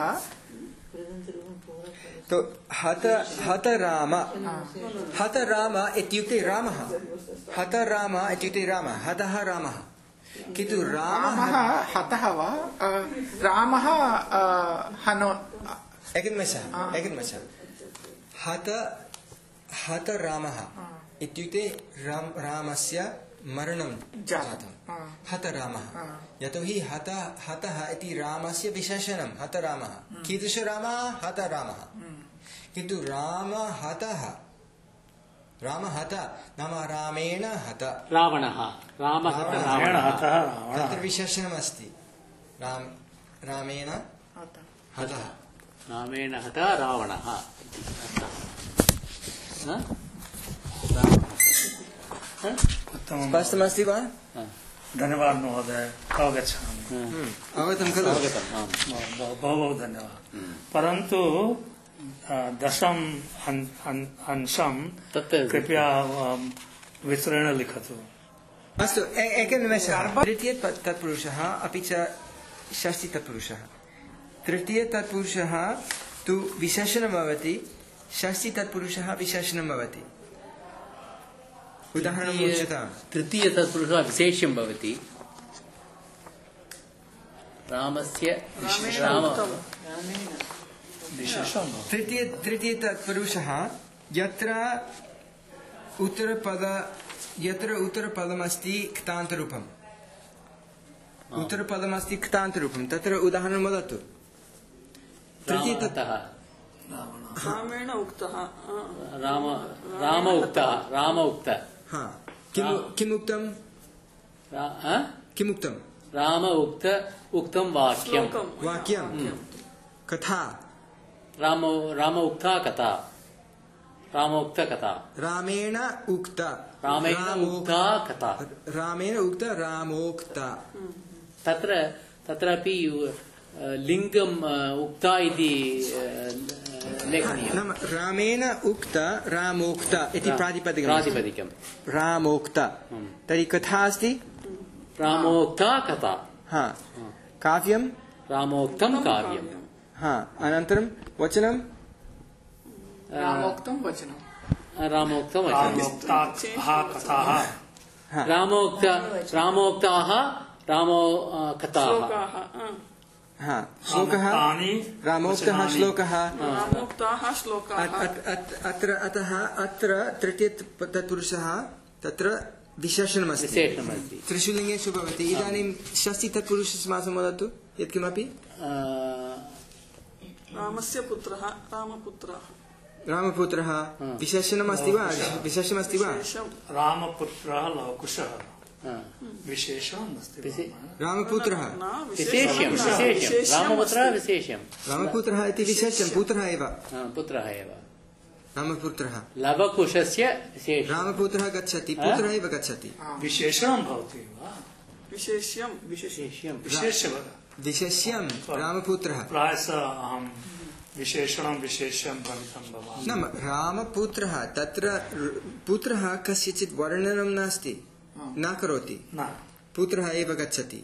तो हत हतराम हतराम इत्युक्ते रामः हतराम इत्युक्ते रामः हतः रामः किन्तु रामः हतः वा रामः हनो एकनिमेषः एकनिमेषः हत हतरामः इत्युक्ते राम रामस्य मरणं जातं हतरामः यतोहि हत हतः इति रामस्य विशेषणं हतरामः कीदृशरामः हतरामः किन्तु रामहतः रामहत नाम रामेण हत रावणः तत्र विशेषणमस्ति राम रामेण हतः रामेण हत रावणः। स्पष्टमस्ति वा? धन्यवाद महोदय अवगच्छामि। अवगतं खलु? बहु बहु धन्यवादः। परन्तु दशम अंशं कृपया विस्तरेण लिखतु। अस्तु एकनिमेषः तृतीय तत्पुरुषः अपि च षष्ठी तत्पुरुषः तृतीय तत्पुरुषः तु विशेषणं भवति षष्ठी तत्पुरुषः विशेषणं भवति उदाहरणम् उच्यताम् तृतीय तत्पुरुषः विशेष्यं भवति रामस्य राम तृतीय तृतीय तत्पुरुषः यत्र उत्तरपद यत्र उत्तरपदमस्ति क्तान्तरूपम् उत्तरपदमस्ति क्तान्तरूपं तत्र उदाहरणं वदतु तृतीय ततः रामेण उक्तः राम राम उक्तः राम उक्तः हा किम् किम् उक्तं किम् उक्तं राम उक्त उक्तं वाक्यं वाक्यं कथा राम राम उक्ता कथा रामोक्त कथा रामेण उक्त रामेण उक्ता कथा रामेण उक्त रामोक्त तत्र तत्रापि लिङ्गम् उक्ता इति लेखनीयं नाम रामेण उक्त रामोक्त इति प्रातिपदिकं प्रातिपदिकं रामोक्त तर्हि कथा अस्ति रामोक्ता कथा हा काव्यं रामोक्तं काव्यं हा अनन्तरं वचनं रामोक्तं वचनं रामोक्तं कथाः रामोक्त रामोक्ताः रामो कथाः हा श्लोकः रामोक्तः श्लोकः रामोक्ताः श्लोकाः अत्र अतः अत्र तृतीय तत्पुरुषः तत्र विशेषणमस्ति त्रिषु लिङ्गेषु भवति इदानीं षष्ठी तत्पुरुषसमासं वदतु यत्किमपि रामस्य पुत्रः रामपुत्रः रामपुत्रः विशेषणमस्ति वा विशेषणमस्ति वा रामपुत्रः लवकुशः विशेषणम् अस्ति रामपुत्रः विशेष्यं विशेष्यं रामपुत्रः विशेष्यं रामपुत्रः इति विशेष्यं पुत्रः एव पुत्रः एव रामपुत्रः लवकुशस्य विशेषं रामपुत्रः गच्छति पुत्रः एव गच्छति विशेषणं भवति वा विशेष्यं विशेष्यं विशेष्यं विशेष्यं रामपुत्रः प्रायशः अहं विशेषणं विशेष्यं भवितं भवामि नाम रामपुत्रः तत्र पुत्रः कस्यचित् वर्णनं नास्ति न करोति पुत्रः एव गच्छति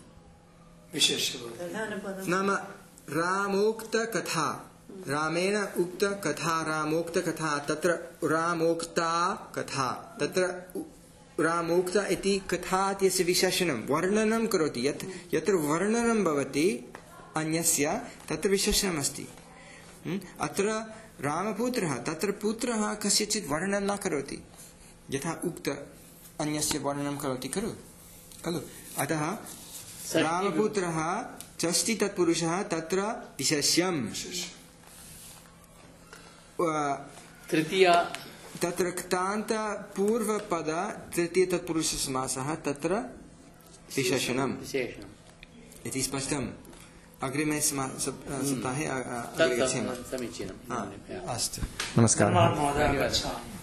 नाम रामोक्त कथा रामेण उक्त कथा रामोक्त कथा तत्र रामोक्ता कथा तत्र रामोक्ता इति कथा इत्यस्य विशेषणं वर्णनं करोति यत् यत्र वर्णनं भवति अन्यस्य तत्र विशेषणम् अस्ति अत्र रामपुत्रः तत्र पुत्रः कस्यचित् वर्णनं न करोति यथा उक्त अन्यस्य वर्णनं करोति खलु खलु अतः रामपुत्रः षष्ठी तत्पुरुषः तत्र विशेष्यं तृतीय तत्र क्तान्त पूर्वपद तृतीय तत्पुरुषसमासः तत्र विशेषणं विशेषणम् इति स्पष्टम् अग्रिमे सप्ताहे समीचीनम् अस्तु नमस्कारः।